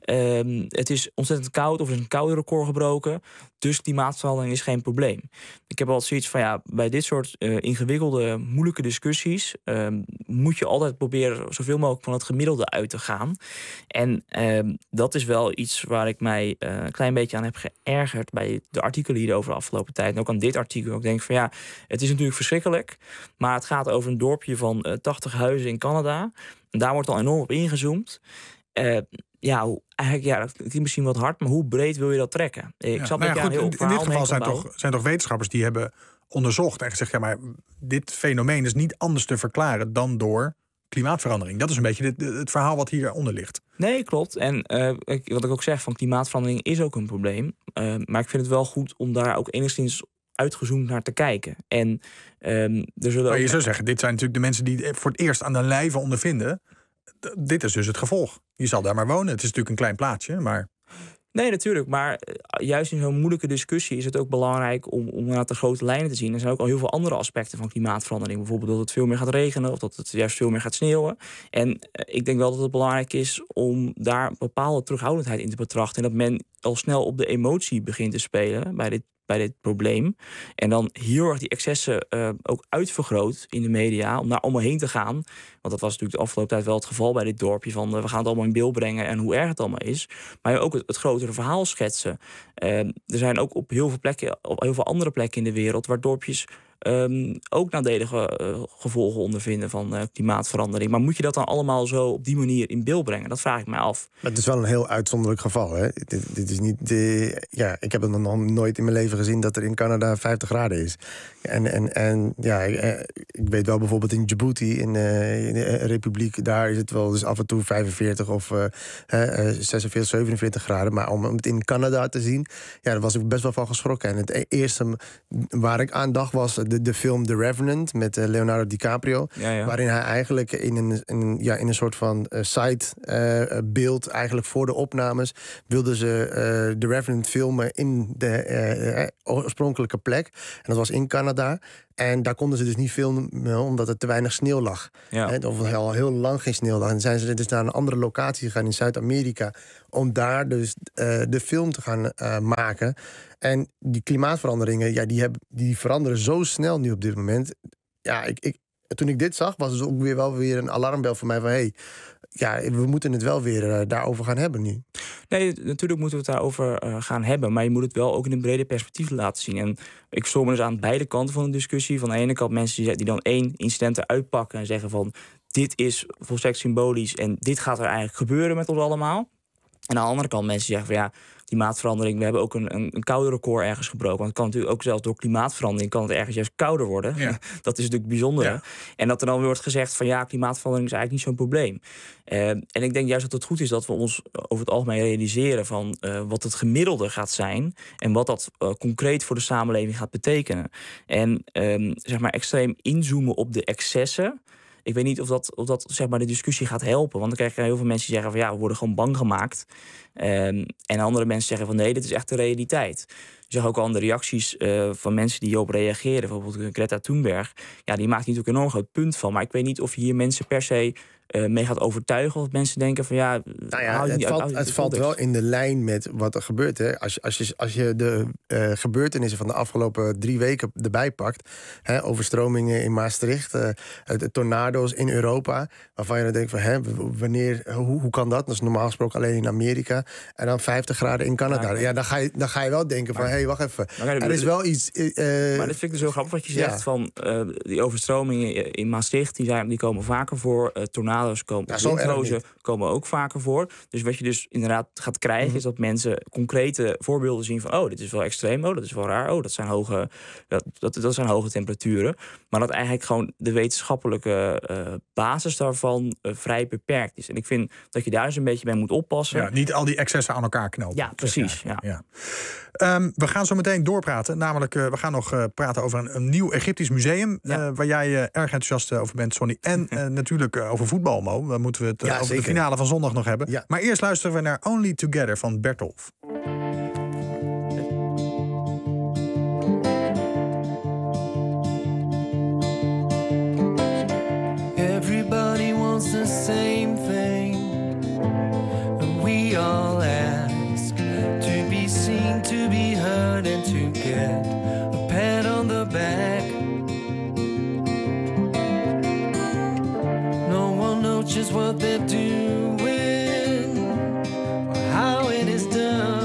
Um, het is ontzettend koud of er is een koude record gebroken. Dus klimaatverandering is geen probleem. Ik heb altijd zoiets van ja, bij dit soort uh, ingewikkelde, moeilijke discussies um, moet je altijd proberen zoveel mogelijk van het gemiddelde uit te gaan. En um, dat is wel iets waar ik mij uh, een klein beetje aan heb geërgerd bij de artikelen hier over de afgelopen tijd. En ook aan dit artikel. Ik denk van ja, het is natuurlijk verschrikkelijk. Maar het gaat over een dorpje van uh, tachtig huizen in Canada. En daar wordt al enorm op ingezoomd. Uh, Ja, eigenlijk, ja, dat klinkt misschien wat hard, maar hoe breed wil je dat trekken? Ik ja, snap nou ja, dat goed, heel in, in dit geval zijn toch, zijn toch wetenschappers die hebben onderzocht en gezegd ja, maar dit fenomeen is niet anders te verklaren dan door klimaatverandering. Dat is een beetje het, het verhaal wat hieronder ligt. Nee, klopt. En uh, wat ik ook zeg, van klimaatverandering is ook een probleem. Uh, maar ik vind het wel goed om daar ook enigszins uitgezoomd naar te kijken. En um, er zullen maar ook... je zou zeggen, dit zijn natuurlijk de mensen die het voor het eerst aan de lijve ondervinden. Dit is dus het gevolg. Je zal daar maar wonen. Het is natuurlijk een klein plaatsje, maar... Nee, natuurlijk. Maar juist in zo'n moeilijke discussie is het ook belangrijk om, om naar de grote lijnen te zien. Er zijn ook al heel veel andere aspecten van klimaatverandering. Bijvoorbeeld dat het veel meer gaat regenen of dat het juist veel meer gaat sneeuwen. En ik denk wel dat het belangrijk is om daar een bepaalde terughoudendheid in te betrachten. En dat men al snel op de emotie begint te spelen bij dit bij dit probleem. En dan heel erg die excessen uh, ook uitvergroot in de media om daar allemaal heen te gaan. Want dat was natuurlijk de afgelopen tijd wel het geval bij dit dorpje van uh, we gaan het allemaal in beeld brengen en hoe erg het allemaal is. Maar ook het, het grotere verhaal schetsen. Uh, er zijn ook op heel veel plekken, op heel veel andere plekken in de wereld waar dorpjes Um, ook nadelige uh, gevolgen ondervinden van uh, klimaatverandering. Maar moet je dat dan allemaal zo op die manier in beeld brengen? Dat vraag ik mij af. Maar het is wel een heel uitzonderlijk geval. Hè? Dit, dit is niet de, ja, ik heb het nog nooit in mijn leven gezien dat er in Canada vijftig graden is. En, en, en ja, ik weet wel bijvoorbeeld in Djibouti, in, uh, in de Republiek, daar is het wel dus af en toe vijfenveertig of uh, zesenveertig, zevenenveertig graden. Maar om het in Canada te zien, ja, daar was ik best wel van geschrokken. En het eerste waar ik aan dacht was de, de film The Revenant met uh, Leonardo DiCaprio. Ja, ja. Waarin hij eigenlijk in een, in een, ja, in een soort van uh, side uh, beeld, eigenlijk voor de opnames, wilden ze uh, The Revenant filmen in de uh, uh, oorspronkelijke plek. En dat was in Canada. En daar konden ze dus niet filmen omdat er te weinig sneeuw lag. Ja. He, of al heel lang geen sneeuw lag. En zijn ze dus naar een andere locatie gegaan in Zuid-Amerika om daar dus uh, de film te gaan uh, maken. En die klimaatveranderingen, ja, die, hebben, die veranderen zo snel nu op dit moment. Ja, ik, ik, toen ik dit zag, was het ook weer wel weer een alarmbel voor mij van hey, ja, we moeten het wel weer uh, daarover gaan hebben nu. Nee, natuurlijk moeten we het daarover uh, gaan hebben. Maar je moet het wel ook in een breder perspectief laten zien. En ik stoor me dus aan beide kanten van de discussie. Van de ene kant mensen die, die dan één incident eruit pakken en zeggen van dit is volstrekt symbolisch en dit gaat er eigenlijk gebeuren met ons allemaal. En aan de andere kant mensen zeggen van ja, klimaatverandering, we hebben ook een, een, een koude record ergens gebroken. Want het kan natuurlijk ook zelfs door klimaatverandering kan het ergens juist kouder worden. Ja. Dat is natuurlijk bijzonder. Ja. En dat er dan wordt gezegd van ja, klimaatverandering is eigenlijk niet zo'n probleem. Uh, en ik denk juist dat het goed is dat we ons over het algemeen realiseren van uh, wat het gemiddelde gaat zijn en wat dat uh, concreet voor de samenleving gaat betekenen. En um, zeg maar extreem inzoomen op de excessen. Ik weet niet of dat, of dat zeg maar, de discussie gaat helpen. Want dan krijg je heel veel mensen die zeggen van ja, we worden gewoon bang gemaakt. Um, en andere mensen zeggen van nee, dit is echt de realiteit. Je zag ook al aan de reacties uh, van mensen die hierop reageren. Bijvoorbeeld Greta Thunberg. Ja, die maakt natuurlijk een enorm groot punt van. Maar ik weet niet of je hier mensen per se uh, mee gaat overtuigen. Of mensen denken van ja... Nou ja, het valt, uit, het valt wel in de lijn met wat er gebeurt. Hè. Als, je, als, je, als je de uh, gebeurtenissen van de afgelopen drie weken erbij pakt. Hè, overstromingen in Maastricht. Uh, de tornado's in Europa. Waarvan je dan denkt van hè, wanneer, hoe, hoe kan dat? Dat is normaal gesproken alleen in Amerika. En dan vijftig graden in Canada. Ja, ja dan, ga je, dan ga je wel denken van hé, hey, wacht even. Er is wel iets... Uh, maar dat vind ik dus heel grappig wat je zegt. Ja. Van uh, die overstromingen in Maastricht, die, zijn, die komen vaker voor. Uh, tornado's komen, ja, windhozen komen ook vaker voor. Dus wat je dus inderdaad gaat krijgen, mm-hmm. is dat mensen concrete voorbeelden zien van oh, dit is wel extreem, oh, dat is wel raar, oh, dat zijn hoge, dat, dat, dat zijn hoge temperaturen. Maar dat eigenlijk gewoon de wetenschappelijke uh, basis daarvan uh, vrij beperkt is. En ik vind dat je daar eens een beetje mee moet oppassen. Ja, niet al die excessen aan elkaar knopen. Ja, precies. Ja. Ja. Um, we gaan zo meteen doorpraten. Namelijk, uh, we gaan nog uh, praten over een, een nieuw Egyptisch museum. Ja. Uh, waar jij uh, erg enthousiast over bent, Sonny. En uh, natuurlijk uh, over voetbal, Mo. Dan moeten we het uh, ja, over zeker. de finale van zondag nog hebben. Ja. Maar eerst luisteren we naar Only Together van Bertolf. Everybody wants the same thing. And we all ask to be seen, to be heard, and to get a pat on the back. No one knows just what they're doing or how it is done.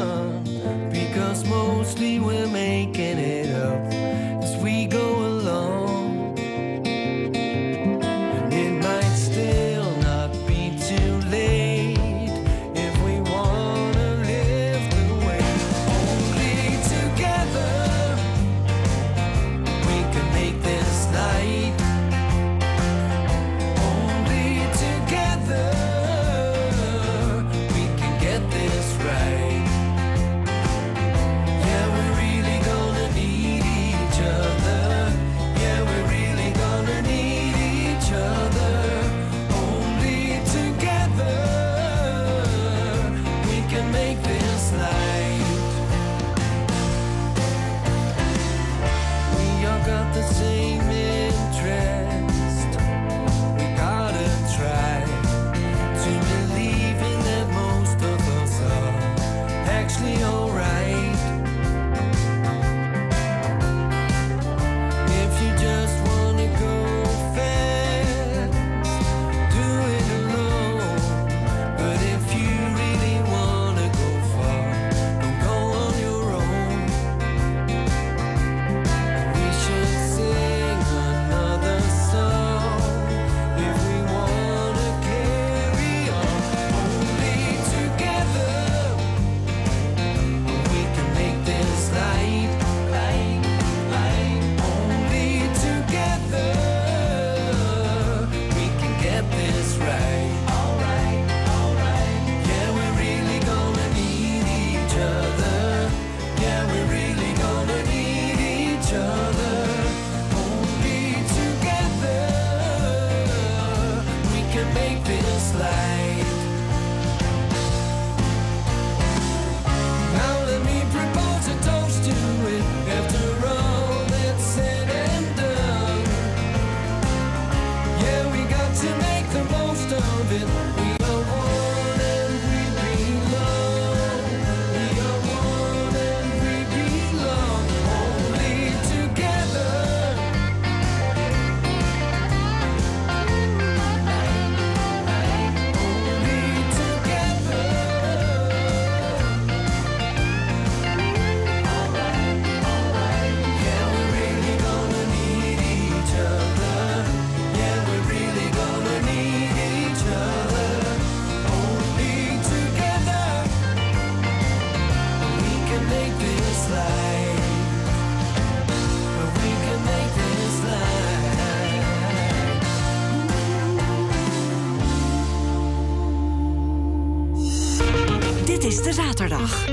Zaterdag.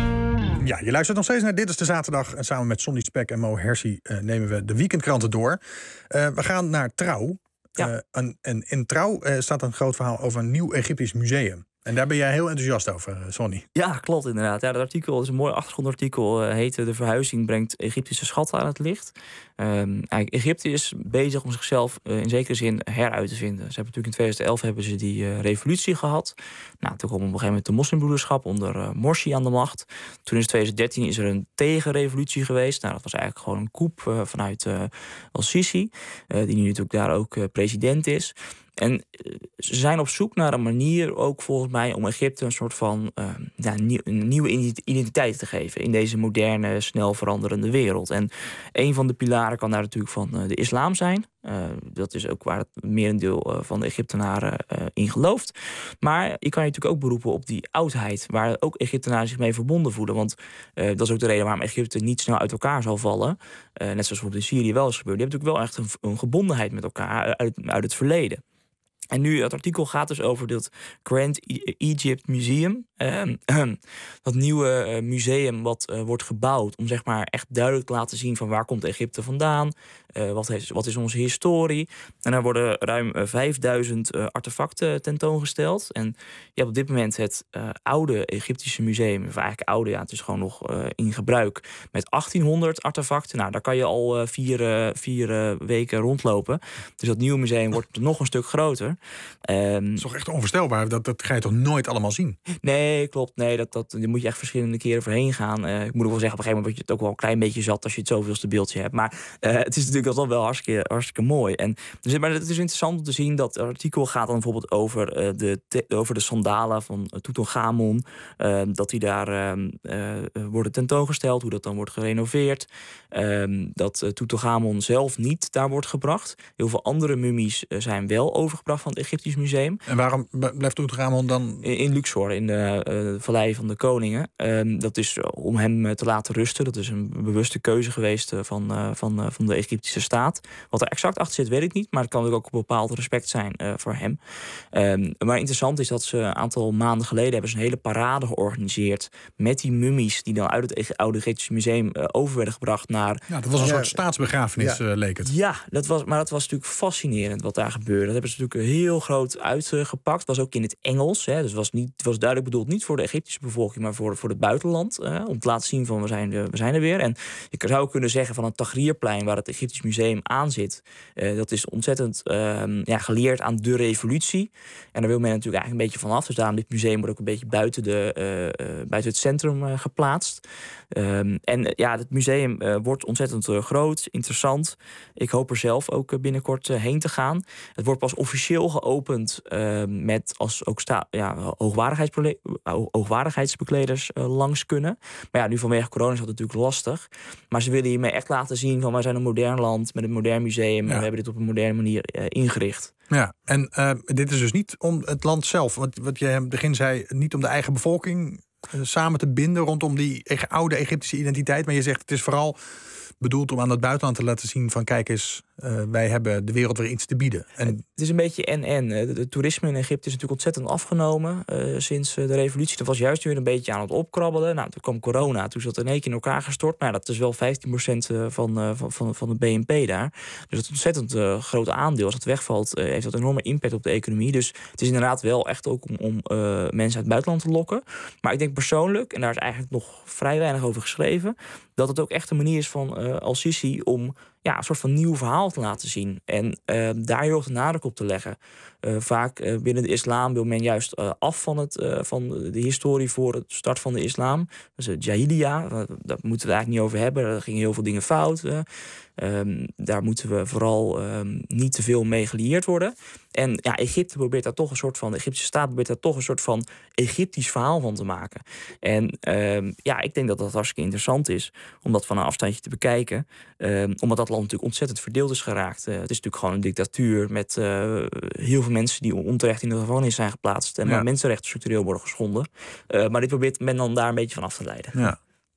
Ja, je luistert nog steeds naar Dit is de Zaterdag. En samen met Sonny Spek en Mo Hersi uh, nemen we de weekendkranten door. Uh, we gaan naar Trouw. Ja. Uh, en, en in Trouw uh, staat een groot verhaal over een nieuw Egyptisch museum. En daar ben jij heel enthousiast over, Sonny. Ja, klopt inderdaad. Ja, dat artikel is een mooi achtergrondartikel. Uh, heette De verhuizing brengt Egyptische schatten aan het licht. Um, Egypte is bezig om zichzelf uh, in zekere zin heruit te vinden. Ze hebben natuurlijk in tweeduizend elf hebben ze die uh, revolutie gehad. Nou, toen kwam op een gegeven moment de moslimbroederschap onder uh, Morsi aan de macht. Toen in tweeduizend dertien is er een tegenrevolutie geweest. Nou, dat was eigenlijk gewoon een coup uh, vanuit uh, al-Sisi. Uh, die nu natuurlijk daar ook uh, president is. En ze zijn op zoek naar een manier ook volgens mij om Egypte een soort van uh, ja, nieuw, een nieuwe identiteit te geven in deze moderne, snel veranderende wereld. En een van de pilaren kan daar natuurlijk van uh, de islam zijn. Uh, dat is ook waar het merendeel uh, van de Egyptenaren uh, in gelooft. Maar je kan je natuurlijk ook beroepen op die oudheid, waar ook Egyptenaren zich mee verbonden voelen. Want uh, dat is ook de reden waarom Egypte niet snel uit elkaar zal vallen. Uh, net zoals bijvoorbeeld in Syrië wel is gebeurd. Die hebben natuurlijk wel echt een, een gebondenheid met elkaar uit, uit het verleden. En nu, het artikel gaat dus over dit Grand Egypt Museum. Uh, uh, dat nieuwe uh, museum wat uh, wordt gebouwd om zeg maar echt duidelijk te laten zien van waar komt Egypte vandaan. Uh, wat, heeft, wat is onze historie. En er worden ruim uh, vijfduizend uh, artefacten tentoongesteld. En je hebt op dit moment het uh, oude Egyptische museum. Of eigenlijk oude, ja, het is gewoon nog uh, in gebruik. Met achttienhonderd artefacten. Nou, daar kan je al uh, vier, uh, vier uh, weken rondlopen. Dus dat nieuwe museum wordt nog een stuk groter. Um, dat is toch echt onvoorstelbaar? Dat, dat ga je toch nooit allemaal zien? Nee, klopt. Nee, dat, dat, daar moet je echt verschillende keren voorheen gaan. Uh, ik moet ook wel zeggen, op een gegeven moment word je het ook wel een klein beetje zat als je het zoveelste beeldje hebt. Maar uh, het is natuurlijk altijd wel hartstikke, hartstikke mooi. En, dus, maar het is interessant om te zien dat het artikel gaat dan bijvoorbeeld over, uh, de, te, over de sandalen van uh, Tutankhamon. Uh, dat die daar uh, uh, worden tentoongesteld, hoe dat dan wordt gerenoveerd. Uh, dat uh, Tutankhamon zelf niet daar wordt gebracht. Heel veel andere mummies uh, zijn wel overgebracht van het Egyptisch Museum. En waarom blijft Tutankhamon dan? In, in Luxor, in de uh, Vallei van de Koningen. Uh, dat is om hem uh, te laten rusten. Dat is een bewuste keuze geweest uh, van, uh, van, uh, van de Egyptische staat. Wat er exact achter zit, weet ik niet. Maar het kan natuurlijk ook een bepaald respect zijn uh, voor hem. Um, maar interessant is dat ze een aantal maanden geleden hebben ze een hele parade georganiseerd met die mummies die dan uit het oude Egyptische Museum uh, over werden gebracht naar... Ja, dat was een uh, soort staatsbegrafenis, ja. uh, leek het. Ja, dat was, maar dat was natuurlijk fascinerend wat daar gebeurde. Dat hebben ze natuurlijk heel groot uitgepakt. Was ook in het Engels. Hè. Dus het was, niet, het was duidelijk bedoeld niet voor de Egyptische bevolking, maar voor, voor het buitenland. Uh, om te laten zien van we zijn, we zijn er weer. En je zou kunnen zeggen van het Tahrirplein waar het Egyptisch Museum aan zit. Uh, dat is ontzettend uh, ja, geleerd aan de revolutie. En daar wil men natuurlijk eigenlijk een beetje vanaf. Dus daarom dit museum wordt ook een beetje buiten, de, uh, uh, buiten het centrum uh, geplaatst. Um, en uh, ja, het museum uh, wordt ontzettend uh, groot, interessant. Ik hoop er zelf ook uh, binnenkort uh, heen te gaan. Het wordt pas officieel geopend uh, met als ook sta, ja, hoogwaardigheidsbekleders, hoogwaardigheidsbekleders uh, langs kunnen. Maar ja, nu vanwege corona is dat natuurlijk lastig. Maar ze willen hiermee echt laten zien van wij zijn een modern land met een modern museum. Ja. En we hebben dit op een moderne manier uh, ingericht. Ja, en uh, dit is dus niet om het land zelf. Wat, wat je in het begin zei, niet om de eigen bevolking uh, samen te binden rondom die oude Egyptische identiteit. Maar je zegt het is vooral bedoeld om aan het buitenland te laten zien van kijk eens, uh, wij hebben de wereld weer iets te bieden. En het is een beetje en-en. Het toerisme in Egypte is natuurlijk ontzettend afgenomen uh, sinds de revolutie. Dat was juist weer een beetje aan het opkrabbelen. Nou, toen kwam corona, toen is dat in één keer in elkaar gestort. Maar ja, dat is wel vijftien procent van, uh, van, van, van de B N P daar. Dus dat is een ontzettend uh, groot aandeel. Als het wegvalt, uh, heeft dat een enorme impact op de economie. Dus het is inderdaad wel echt ook om, om uh, mensen uit het buitenland te lokken. Maar ik denk persoonlijk, en daar is eigenlijk nog vrij weinig over geschreven, dat het ook echt een manier is van uh, al-Sisi om ja, een soort van nieuw verhaal te laten zien. En uh, daar heel erg de nadruk op te leggen. Uh, vaak uh, binnen de islam wil men juist uh, af van, het, uh, van de historie voor het start van de islam. Dus uh, Jahiliya, uh, daar moeten we het eigenlijk niet over hebben. Er gingen heel veel dingen fout. Uh, um, daar moeten we vooral um, niet te veel mee gelieerd worden. En ja, Egypte probeert daar toch een soort van, de Egyptische staat probeert daar toch een soort van Egyptisch verhaal van te maken. En um, ja, ik denk dat dat hartstikke interessant is om dat van een afstandje te bekijken. Um, omdat dat land natuurlijk ontzettend verdeeld is geraakt. Uh, het is natuurlijk gewoon een dictatuur met uh, heel veel mensen die onterecht in de gevangenis zijn geplaatst en ja. waar mensenrechten structureel worden geschonden. Uh, maar dit probeert men dan daar een beetje van af te leiden. Ja.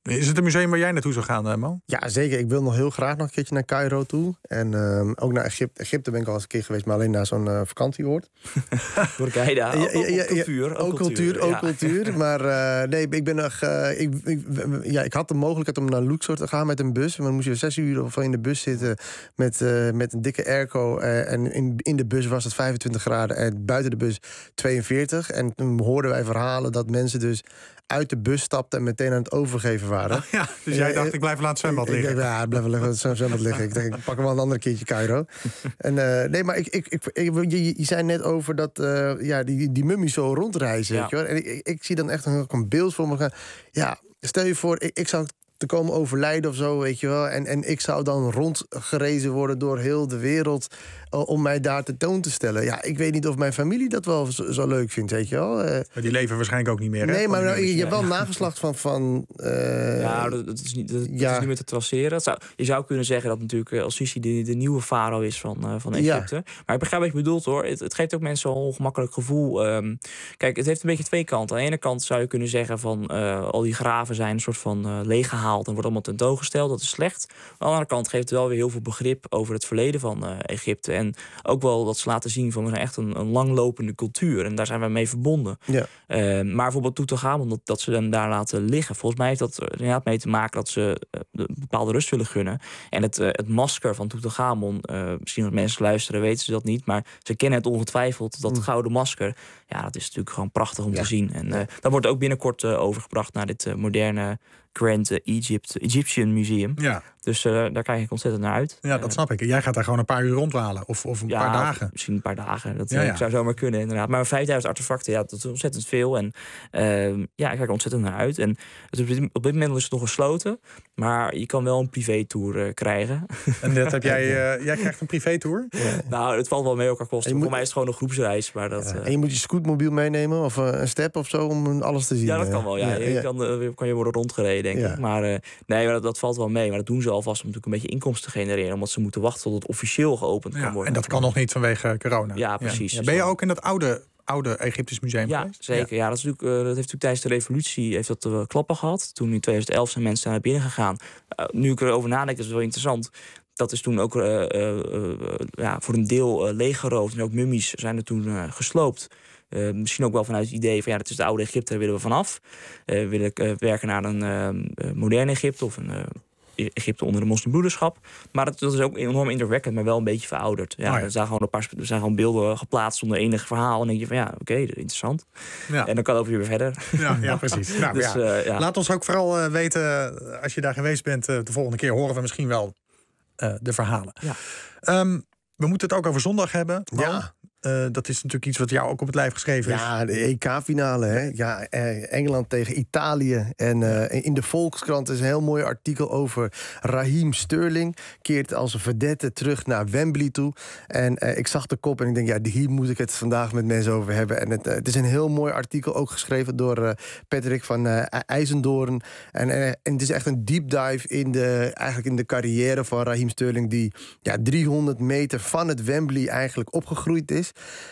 Is het een museum waar jij naartoe zou gaan, uh, Mo? Ja, zeker. Ik wil nog heel graag nog een keertje naar Cairo toe. En uh, ook naar Egypte. Egypte ben ik al eens een keer geweest, maar alleen naar zo'n uh, vakantieoord. Turkije, ja, ook, ook, ook cultuur. Ook cultuur, ook ja. cultuur. Maar uh, nee, ik ben nog... Uh, ik, ik, ja, ik had de mogelijkheid om naar Luxor te gaan met een bus. Maar dan moest je zes uur of in de bus zitten met, uh, met een dikke airco. Uh, en in, in de bus was het vijfentwintig graden en buiten de bus tweeënveertig. En toen hoorden wij verhalen dat mensen dus uit de bus stapten en meteen aan het overgeven waren. Oh ja, dus jij dacht, ik blijf wel aan het zwembad liggen. Ik, ik, ja, ik blijf wel aan het zwembad liggen. Ik denk, ik pak hem wel een ander keertje Cairo. En, uh, nee, maar ik, ik, ik, ik, je, je zei net over dat uh, ja, die, die mummies zo rondreizen. Ja. Weet je wel? En ik, ik, ik zie dan echt een, een beeld voor me gaan. Ja, stel je voor, ik, ik zou te komen overlijden of zo, weet je wel. En, en ik zou dan rondgerezen worden door heel de wereld uh, om mij daar tentoon te stellen. Ja, ik weet niet of mijn familie dat wel zo, zo leuk vindt, weet je wel. Uh, maar die leven waarschijnlijk ook niet meer, hè? Nee, maar nou, je, je hebt wel nageslacht van... van uh, ja, dat, dat, is niet, dat, ja. dat is niet meer te traceren. Dat zou, je zou kunnen zeggen dat natuurlijk uh, El-Sisi de, de nieuwe farao is van, uh, van Egypte. Ja. Maar ik begrijp wat je bedoelt, hoor. Het, het geeft ook mensen een ongemakkelijk gevoel. Um, kijk, het heeft een beetje twee kanten. Aan de ene kant zou je kunnen zeggen van uh, al die graven zijn een soort van uh, leeggehaald en wordt allemaal tentoongesteld. Dat is slecht. Aan de andere kant geeft het wel weer heel veel begrip over het verleden van uh, Egypte. En ook wel dat ze laten zien van we zijn echt een, een langlopende cultuur. En daar zijn we mee verbonden. Ja. Uh, maar bijvoorbeeld Tutankhamon, dat, dat ze hem daar laten liggen. Volgens mij heeft dat er inderdaad mee te maken dat ze uh, een bepaalde rust willen gunnen. En het, uh, het masker van Tutankhamon, uh, misschien als mensen luisteren weten ze dat niet, maar ze kennen het ongetwijfeld, dat mm. gouden masker. Ja, dat is natuurlijk gewoon prachtig om ja. te zien. En uh, dat wordt ook binnenkort uh, overgebracht naar dit uh, moderne Grand Egypt, Egyptian Museum. Ja. Dus uh, daar kijk ik ontzettend naar uit. Ja, dat snap ik. Jij gaat daar gewoon een paar uur rondwalen. Of, of een ja, paar dagen. Misschien een paar dagen. Dat ja, ja. zou zomaar kunnen, inderdaad. Maar vijfduizend artefacten, ja, dat is ontzettend veel. En uh, ja, ik kijk er ontzettend naar uit. En het, op dit moment is het nog gesloten. Maar je kan wel een privé-tour uh, krijgen. En dat heb jij... Uh, jij krijgt een privé-tour? Ja. Nou, het valt wel mee elkaar kosten. Voor mij is het gewoon een groepsreis. Maar dat, ja. uh... En je moet je scootmobiel meenemen? Of uh, een step of zo om alles te zien? Ja, dat kan wel. Ja. Ja, je ja. Kan, uh, kan je worden rondgereden, denk ja. ik. Maar uh, nee, maar dat, dat valt wel mee. Maar dat doen ze alvast om natuurlijk een beetje inkomsten te genereren, omdat ze moeten wachten tot het officieel geopend ja, kan worden. En dat kan nog niet vanwege corona. Ja, precies. Ja. Ja, ben je ook in dat oude, oude Egyptisch museum ja, geweest? Zeker. Ja, dat, is natuurlijk, uh, dat heeft natuurlijk tijdens de revolutie heeft dat, uh, klappen gehad. Toen in tweeduizend elf zijn mensen daar naar binnen gegaan. Uh, nu ik erover nadenk, is het wel interessant. Dat is toen ook uh, uh, uh, ja, voor een deel uh, leeggeroofd. En ook mummies zijn er toen uh, gesloopt. Uh, misschien ook wel vanuit het idee van ja, dat is de oude Egypte, daar willen we vanaf. Uh, willen uh, werken naar een uh, moderne Egypte of een uh, Egypte onder de moslimbroederschap. Maar dat, dat is ook enorm indrukwekkend, maar wel een beetje verouderd. Ja, oh ja. Er zijn gewoon een paar er zijn gewoon beelden geplaatst zonder enig verhaal. En dan denk je van ja, oké, okay, interessant. Ja. En dan kan het ook weer verder. Ja, ja precies. Nou, dus, ja. Uh, ja. Laat ons ook vooral uh, weten, als je daar geweest bent, uh, de volgende keer horen we misschien wel uh, de verhalen. Ja. Um, we moeten het ook over zondag hebben. Man. Ja. Uh, dat is natuurlijk iets wat jou ook op het lijf geschreven is. Ja, de E K-finale. Hè? Ja, eh, Engeland tegen Italië. En uh, in de Volkskrant is een heel mooi artikel over Raheem Sterling. Keert als een vedette terug naar Wembley toe. En uh, ik zag de kop en ik denk, ja, hier moet ik het vandaag met mensen over hebben. En het, uh, het is een heel mooi artikel, ook geschreven door uh, Patrick van uh, IJzendoorn. En, uh, en het is echt een deep dive in de, eigenlijk in de carrière van Raheem Sterling, die ja, driehonderd meter van het Wembley eigenlijk opgegroeid is.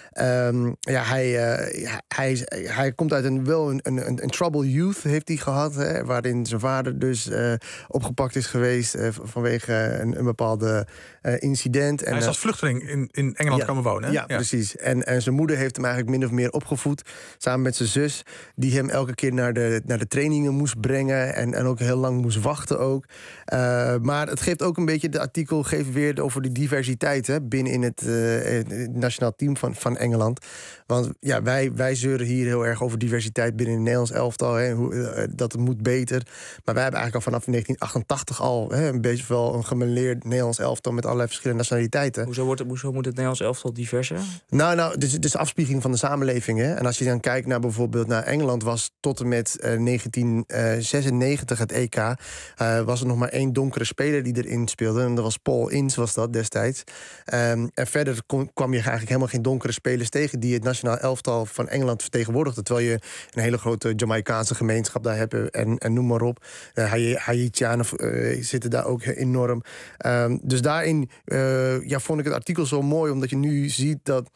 Um, ja, hij, uh, ja, hij, hij komt uit een wel een, een, een trouble youth heeft hij gehad, hè, waarin zijn vader dus uh, opgepakt is geweest uh, vanwege een, een bepaalde uh, incident. Hij is als vluchteling in, in Engeland ja, komen wonen. Hè? Ja, ja, precies. En, en zijn moeder heeft hem eigenlijk min of meer opgevoed, samen met zijn zus, die hem elke keer naar de, naar de trainingen moest brengen en, en ook heel lang moest wachten ook. Uh, maar het geeft ook een beetje, de artikel geeft weer over de diversiteit, hè, binnen in het, uh, het nationaal team van, van Engeland. Want ja, wij, wij zeuren hier heel erg over diversiteit binnen het Nederlands elftal. Hè, hoe, uh, dat het moet beter. Maar wij hebben eigenlijk al vanaf negentien achtentachtig al hè, een beetje wel een gemêleerd Nederlands elftal met allerlei verschillende nationaliteiten. Hoezo, wordt het, hoezo moet het Nederlands elftal diverser? Nou, nou, dus het is afspiegeling van de samenleving. Hè. En als je dan kijkt naar bijvoorbeeld naar Engeland, was tot en met uh, negentien zesennegentig het E K, uh, was er nog maar één donkere speler die erin speelde. En dat was Paul Ince, was dat destijds. Um, en verder kon, kwam je eigenlijk helemaal geen donkere spelers tegen die het nationaal elftal van Engeland vertegenwoordigde. Terwijl je een hele grote Jamaicaanse gemeenschap daar hebt en, en noem maar op. Uh, Haitianen uh, zitten daar ook enorm. Um, dus daarin uh, ja, vond ik het artikel zo mooi, omdat je nu ziet dat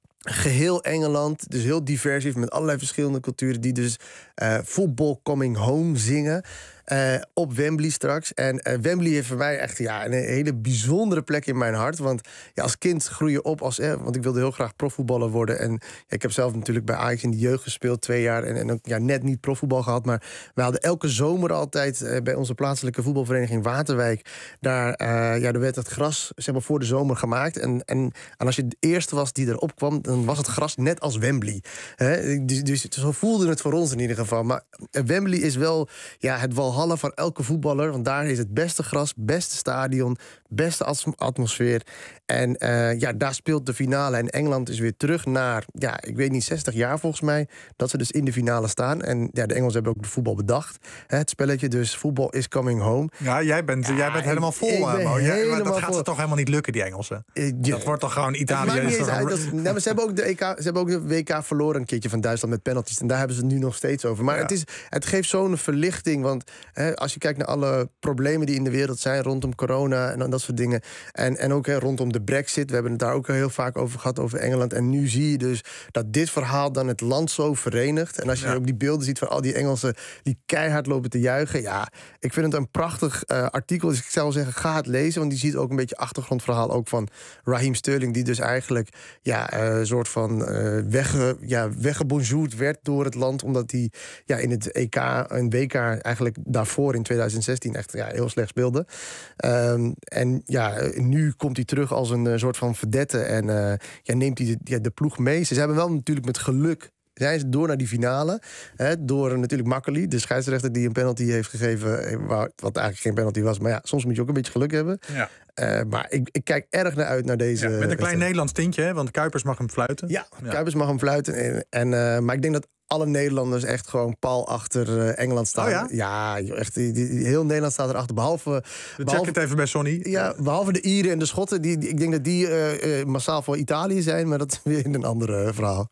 geheel Engeland dus heel divers is met allerlei verschillende culturen die dus uh, football coming home zingen. Uh, op Wembley straks. En uh, Wembley heeft voor mij echt ja, een hele bijzondere plek in mijn hart. Want ja, als kind groei je op als... Eh, want ik wilde heel graag profvoetballer worden. En ja, ik heb zelf natuurlijk bij Ajax in de jeugd gespeeld, twee jaar. En, en ook ja, net niet profvoetbal gehad. Maar we hadden elke zomer altijd uh, bij onze plaatselijke voetbalvereniging Waterwijk. Daar, uh, ja, er werd het gras zeg maar, voor de zomer gemaakt. En, en, en als je de eerste was die erop kwam, dan was het gras net als Wembley. He, dus, dus zo voelde het voor ons in ieder geval. Maar uh, Wembley is wel ja, het walhalla van elke voetballer. Want daar is het beste gras, beste stadion, beste atmosfeer. En uh, ja, daar speelt de finale. En Engeland is weer terug naar, ja, ik weet niet, zestig jaar volgens mij, dat ze dus in de finale staan. En ja, de Engelsen hebben ook de voetbal bedacht. Hè, het spelletje, dus voetbal is coming home. Ja, jij bent, ja, jij bent helemaal vol, Mo. Helemaal dat gaat vol. Ze toch helemaal niet lukken, die Engelsen? Uh, ja. Dat wordt toch gewoon Italië. Is toch uit, dat, nou, ze, hebben ook de E K, ze hebben ook de W K verloren een keertje van Duitsland met penalties. En daar hebben ze het nu nog steeds over. Maar ja. het, is, het geeft zo'n verlichting. Want hè, als je kijkt naar alle problemen die in de wereld zijn rondom corona en dat soort dingen. En, en ook hè, rondom de Brexit. We hebben het daar ook heel vaak over gehad, over Engeland. En nu zie je dus dat dit verhaal dan het land zo verenigt. En als je ja. ook die beelden ziet van al die Engelsen die keihard lopen te juichen. Ja, ik vind het een prachtig uh, artikel. Dus ik zou zeggen, ga het lezen. Want die ziet ook een beetje achtergrondverhaal ook van Raheem Sterling. Die dus eigenlijk ja, een uh, soort van uh, wegge, ja, weggebonjourd werd door het land. Omdat hij ja, in het E K en W K eigenlijk daarvoor in twintig zestien echt ja, heel slecht speelde. Um, en ja, nu komt hij terug als een uh, soort van verdette. En uh, ja, neemt hij de, ja, de ploeg mee. Ze hebben wel natuurlijk met geluk zijn ze door naar die finale. Hè, door natuurlijk Makkely, de scheidsrechter die een penalty heeft gegeven, wat eigenlijk geen penalty was. Maar ja, soms moet je ook een beetje geluk hebben. Ja. Uh, maar ik, ik kijk erg naar uit naar deze... Ja, met een klein Nederlands tintje, hè? Want Kuipers mag hem fluiten. Ja, ja. Kuipers mag hem fluiten. En, en, uh, maar ik denk dat alle Nederlanders echt gewoon pal achter uh, Engeland staan. Oh ja? Ja, echt, die, die, heel Nederland staat erachter. Behalve... We checken het even bij Sonny. Ja, behalve de Ieren en de Schotten. Die, die, ik denk dat die uh, uh, massaal voor Italië zijn. Maar dat is weer een ander uh, verhaal.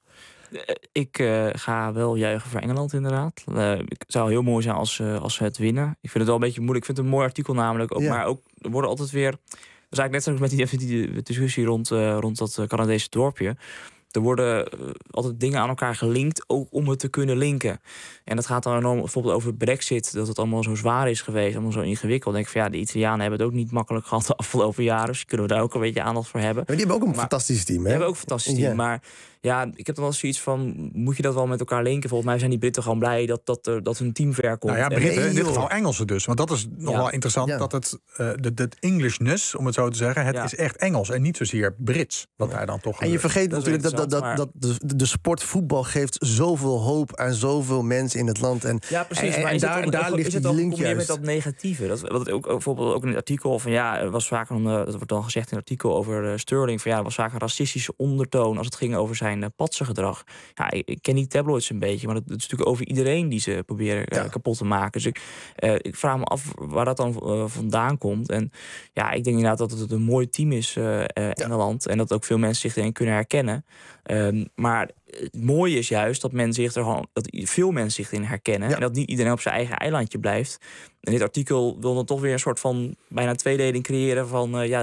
Ik uh, ga wel juichen voor Engeland, inderdaad. Uh, het zou heel mooi zijn als, uh, als ze het winnen. Ik vind het wel een beetje moeilijk. Ik vind het een mooi artikel namelijk. Ook, ja. Maar ook, er worden altijd weer... Dat is eigenlijk net zoals met die, die, die discussie rond, uh, rond dat uh, Canadese dorpje. Er worden uh, altijd dingen aan elkaar gelinkt, ook om het te kunnen linken. En dat gaat dan enorm bijvoorbeeld over Brexit, dat het allemaal zo zwaar is geweest, allemaal zo ingewikkeld. Dan denk ik van ja, de Italianen hebben het ook niet makkelijk gehad de afgelopen jaren. Dus kunnen we daar ook een beetje aandacht voor hebben. Maar die hebben ook een maar, fantastisch team, hè? Die hebben ook een fantastisch team, ja. Maar ja, ik heb dan wel zoiets van, moet je dat wel met elkaar linken? Volgens mij zijn die Britten gewoon blij dat, dat, er, dat hun team ver komt. Nou ja, Britten, in dit geval Engelsen dus. Want dat is nog ja. wel interessant, ja. dat het uh, de, de Englishness, om het zo te zeggen, het ja. is echt Engels en niet zozeer Brits. Wat ja. daar dan toch en je vergeet dat natuurlijk dat, dat, dat, maar... dat de, de sport voetbal geeft zoveel hoop aan zoveel mensen in het land. En, ja, precies. En, maar en is daar, het, daar ligt het die link juist. met dat negatieve. Dat, wat ook bijvoorbeeld ook in het artikel van ja, er was vaak een, dat wordt dan gezegd in het artikel over uh, Sterling van ja, er was vaak een racistische ondertoon als het ging over zijn uh, patsengedrag. Ja, ik, ik ken die tabloids een beetje, maar dat, dat is natuurlijk over iedereen die ze proberen uh, ja. kapot te maken. Dus ik, uh, ik vraag me af waar dat dan uh, vandaan komt. En ja, ik denk inderdaad dat het een mooi team is, uh, uh, Engeland, ja. en dat ook veel mensen zich erin kunnen herkennen. Um, maar het mooie is juist dat men zich er gewoon, dat veel mensen zich in herkennen ja. en dat niet iedereen op zijn eigen eilandje blijft. En dit artikel wil dan toch weer een soort van bijna tweedeling creëren van uh, ja,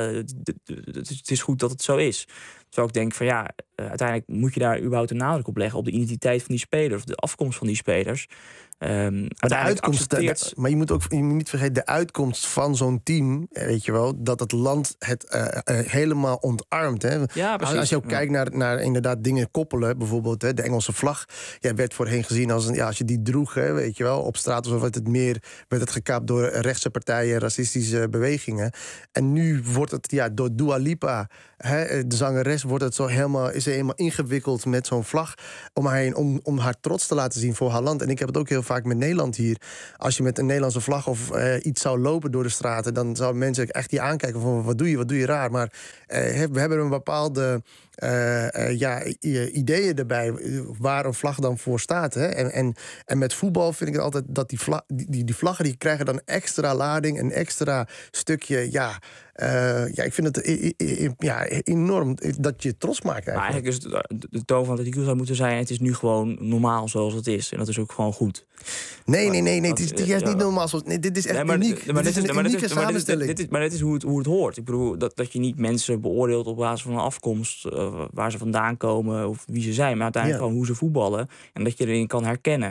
het is goed dat het zo is. Terwijl ik denk van ja, uh, uiteindelijk moet je daar überhaupt een nadruk op leggen op de identiteit van die spelers, of de afkomst van die spelers. Um, maar, de uitkomst, de, maar je moet ook je moet niet vergeten, de uitkomst van zo'n team, weet je wel, dat het land het uh, uh, helemaal ontarmt. Hè? Ja, precies. Als je ook ja. kijkt naar, naar inderdaad dingen koppelen, bijvoorbeeld hè, de Engelse vlag, ja, werd voorheen gezien als een, ja, als je die droeg, hè, weet je wel, op straat of werd het meer, werd het gekaapt door rechtse partijen, racistische bewegingen. En nu wordt het ja, door Dua Lipa, hè, de zangeres, wordt het zo helemaal, is ze helemaal ingewikkeld met zo'n vlag om haar heen, om, om haar trots te laten zien voor haar land. En ik heb het ook heel vaak met Nederland hier. Als je met een Nederlandse vlag of uh, iets zou lopen door de straten, dan zouden mensen echt die aankijken van wat doe je, wat doe je raar. Maar uh, we hebben een bepaalde uh, uh, ja, ideeën erbij waar een vlag dan voor staat. Hè? En, en, en met voetbal vind ik het altijd dat die, vlag, die, die vlaggen die krijgen dan extra lading, een extra stukje, ja. Uh, ja, ik vind het i- i- ja, enorm dat je trots maakt eigenlijk. Maar eigenlijk is het, de toon van het artikel zou moeten zijn, het is nu gewoon normaal zoals het is. En dat is ook gewoon goed. Nee, nee, nee, nee het is, het is ja, niet normaal zoals... Nee, dit is echt nee, maar, uniek. Maar dit is een maar unieke dit is, samenstelling. Maar dit is, maar dit is hoe, het, hoe het hoort. Ik bedoel, dat, dat je niet mensen beoordeelt op basis van een afkomst, uh, waar ze vandaan komen of wie ze zijn, maar uiteindelijk ja. gewoon hoe ze voetballen. En dat je erin kan herkennen.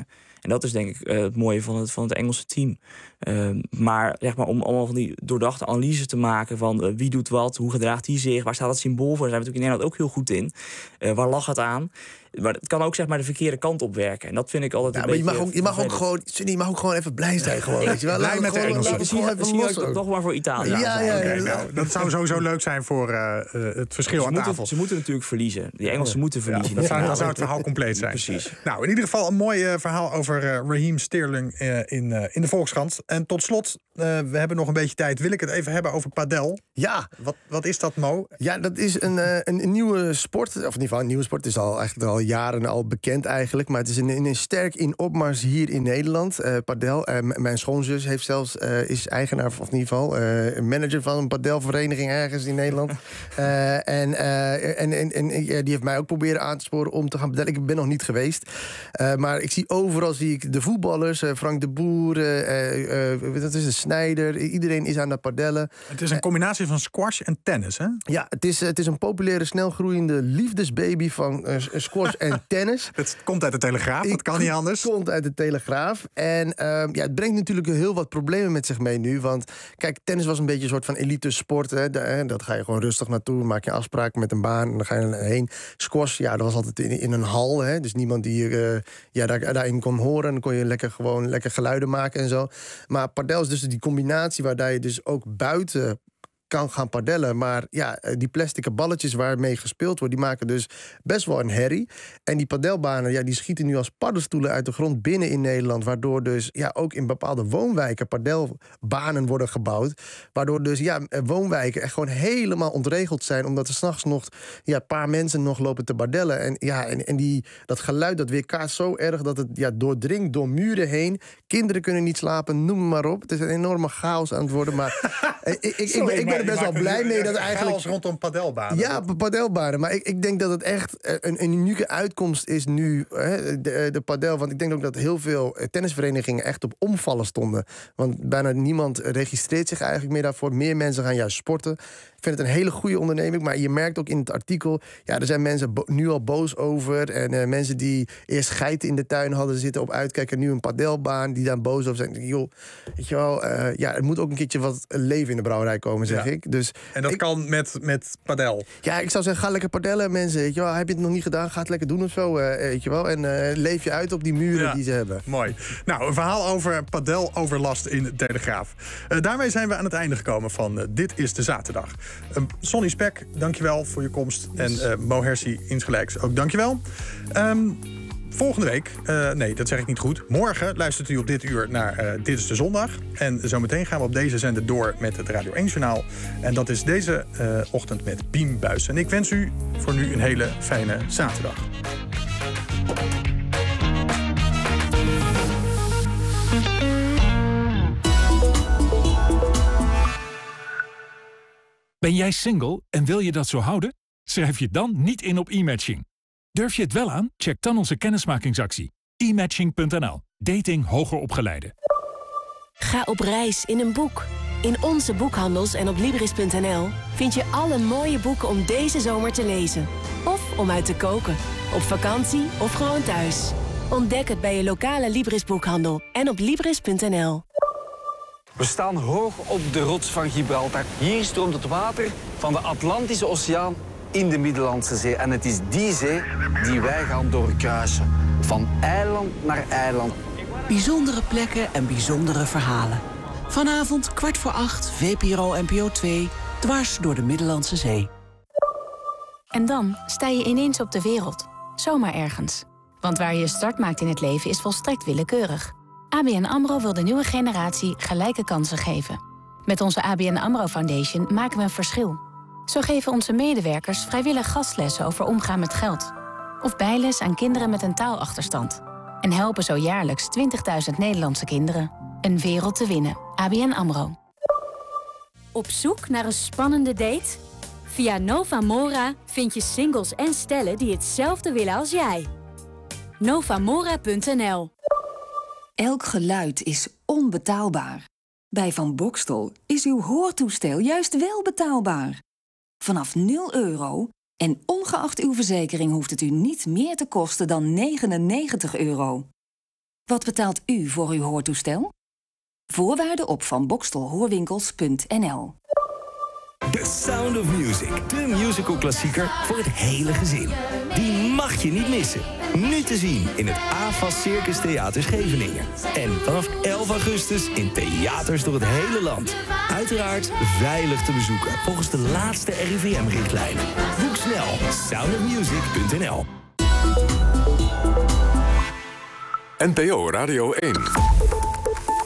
En dat is denk ik uh, het mooie van het, van het Engelse team. Uh, maar, zeg maar om allemaal van die doordachte analyse te maken van uh, wie doet wat, hoe gedraagt hij zich, waar staat het symbool voor, daar zijn we natuurlijk in Nederland ook heel goed in. Uh, waar lag het aan? Maar het kan ook zeg maar de verkeerde kant op werken. En dat vind ik altijd ja, een maar beetje... Je mag, ook, je, mag ook gewoon, Sunny, je mag ook gewoon even blij zijn. Gewoon, weet je wel? Blij met de Engelsen. Misschien ook toch nog maar voor Italië. Ja, ja, ja, okay, ja. Nou, dat zou sowieso leuk zijn voor uh, het verschil ze aan moeten, tafel. Ze moeten natuurlijk verliezen. Die Engelsen ja. moeten verliezen. Ja, dan, zou, dan zou het verhaal compleet zijn. Precies. Nou, in ieder geval een mooi uh, verhaal over uh, Raheem Sterling uh, in, uh, in de Volkskrant. En tot slot, uh, we hebben nog een beetje tijd. Wil ik het even hebben over padel? Ja. Wat, wat is dat, Mo? Ja, dat is een, uh, een, een nieuwe sport. Of in ieder geval een nieuwe sport. Het is al, eigenlijk al jaren al bekend eigenlijk. Maar het is een, een sterk in opmars hier in Nederland. Uh, padel. Uh, m- mijn schoonzus heeft zelfs, uh, is eigenaar, of in ieder geval uh, een manager van een padelvereniging ergens in Nederland. uh, en, uh, en, en, en uh, die heeft mij ook proberen aan te sporen om te gaan padellen. Ik ben nog niet geweest. Uh, maar ik zie overal zie ik de voetballers. Uh, Frank de Boer, uh, uh, dat is de Snijder. Iedereen is aan het padellen. Het is een combinatie van squash en tennis, hè? Ja, het is, het is een populaire, snelgroeiende liefdesbaby van uh, squash en tennis. Het komt uit de Telegraaf, dat kan niet anders. Het komt uit de Telegraaf. En uh, ja, het brengt natuurlijk heel wat problemen met zich mee nu. Want kijk, tennis was een beetje een soort van elite sport. Hè. De, dat ga je gewoon rustig naartoe, maak je afspraken met een baan en dan ga je heen. Squash, ja, dat was altijd in, in een hal. Hè. Dus niemand die uh, ja, daar, daarin kon horen. En dan kon je lekker gewoon lekker geluiden maken en zo. Maar padel is dus die combinatie waar je dus ook buiten kan gaan padellen. Maar ja, die plastic balletjes waarmee gespeeld wordt, die maken dus best wel een herrie. En die padelbanen, ja, die schieten nu als paddenstoelen uit de grond binnen in Nederland. Waardoor dus ja, ook in bepaalde woonwijken padelbanen worden gebouwd. Waardoor dus ja, woonwijken echt gewoon helemaal ontregeld zijn. Omdat er s'nachts nog ja, een paar mensen nog lopen te padellen. En, ja, en, en die, dat geluid dat weerkaatst zo erg dat het ja, doordringt door muren heen. Kinderen kunnen niet slapen, noem maar op. Het is een enorme chaos aan het worden. Maar ik, ik, ik, Sorry, ik ben er best wel blij mee dat eigenlijk... Chaos rondom padelbanen. Ja, padelbanen. Maar ik, ik denk dat het echt een, een unieke uitkomst is nu, hè, de, de padel. Want ik denk ook dat heel veel tennisverenigingen echt op omvallen stonden. Want bijna niemand registreert zich eigenlijk meer daarvoor. Meer mensen gaan juist sporten. Ik vind het een hele goede onderneming. Maar je merkt ook in het artikel, ja, er zijn mensen bo- nu al boos over. En uh, mensen die eerst geiten in de tuin hadden zitten op uitkijk en nu een padelbaan, die daar boos over zijn. Joh, weet je wel, uh, ja, er moet ook een keertje wat leven in de brouwerij komen, zeg ja. ik. Dus en dat ik, kan met, met padel? Ja, ik zou zeggen, ga lekker padellen, mensen. Weet je wel, heb je het nog niet gedaan, ga het lekker doen of zo. Uh, weet je wel, en uh, leef je uit op die muren ja. die ze hebben. Mooi. Nou, een verhaal over padeloverlast in de Telegraaf. Uh, daarmee zijn we aan het einde gekomen van uh, Dit is de Zaterdag. Uh, Sonny Spek, dankjewel voor je komst. En uh, Mo Hersi insgelijks ook dankjewel. Um, Volgende week, uh, nee, dat zeg ik niet goed. Morgen luistert u op dit uur naar uh, Dit is de Zondag. En zometeen gaan we op deze zender door met het Radio één-journaal. En dat is deze uh, ochtend met Piem Buijs. En ik wens u voor nu een hele fijne zaterdag. Ben jij single en wil je dat zo houden? Schrijf je dan niet in op e-matching. Durf je het wel aan? Check dan onze kennismakingsactie. e matching punt n l. Dating hoger opgeleiden. Ga op reis in een boek. In onze boekhandels en op Libris punt n l vind je alle mooie boeken om deze zomer te lezen. Of om uit te koken. Op vakantie of gewoon thuis. Ontdek het bij je lokale Libris boekhandel en op Libris punt n l. We staan hoog op de rots van Gibraltar. Hier stroomt het water van de Atlantische Oceaan in de Middellandse Zee. En het is die zee die wij gaan doorkruisen. Van eiland naar eiland. Bijzondere plekken en bijzondere verhalen. Vanavond kwart voor acht, V P R O N P O twee, dwars door de Middellandse Zee. En dan sta je ineens op de wereld. Zomaar ergens. Want waar je je start maakt in het leven is volstrekt willekeurig. A B N AMRO wil de nieuwe generatie gelijke kansen geven. Met onze A B N AMRO Foundation maken we een verschil. Zo geven onze medewerkers vrijwillig gastlessen over omgaan met geld. Of bijles aan kinderen met een taalachterstand. En helpen zo jaarlijks twintigduizend Nederlandse kinderen een wereld te winnen. A B N AMRO. Op zoek naar een spannende date? Via Novamora vind je singles en stellen die hetzelfde willen als jij. Novamora punt n l. Elk geluid is onbetaalbaar. Bij Van Boxtel is uw hoortoestel juist wel betaalbaar. Vanaf nul euro en ongeacht uw verzekering hoeft het u niet meer te kosten dan negenennegentig euro. Wat betaalt u voor uw hoortoestel? Voorwaarden op van boxtel hoorwinkels punt n l. The Sound of Music, de musical-klassieker voor het hele gezin. Die mag je niet missen. Nu te zien in het A F A S Circus Theater Scheveningen. En vanaf elf augustus in theaters door het hele land. Uiteraard veilig te bezoeken volgens de laatste R I V M-richtlijnen. Boek snel sound of music punt n l. N P O Radio één.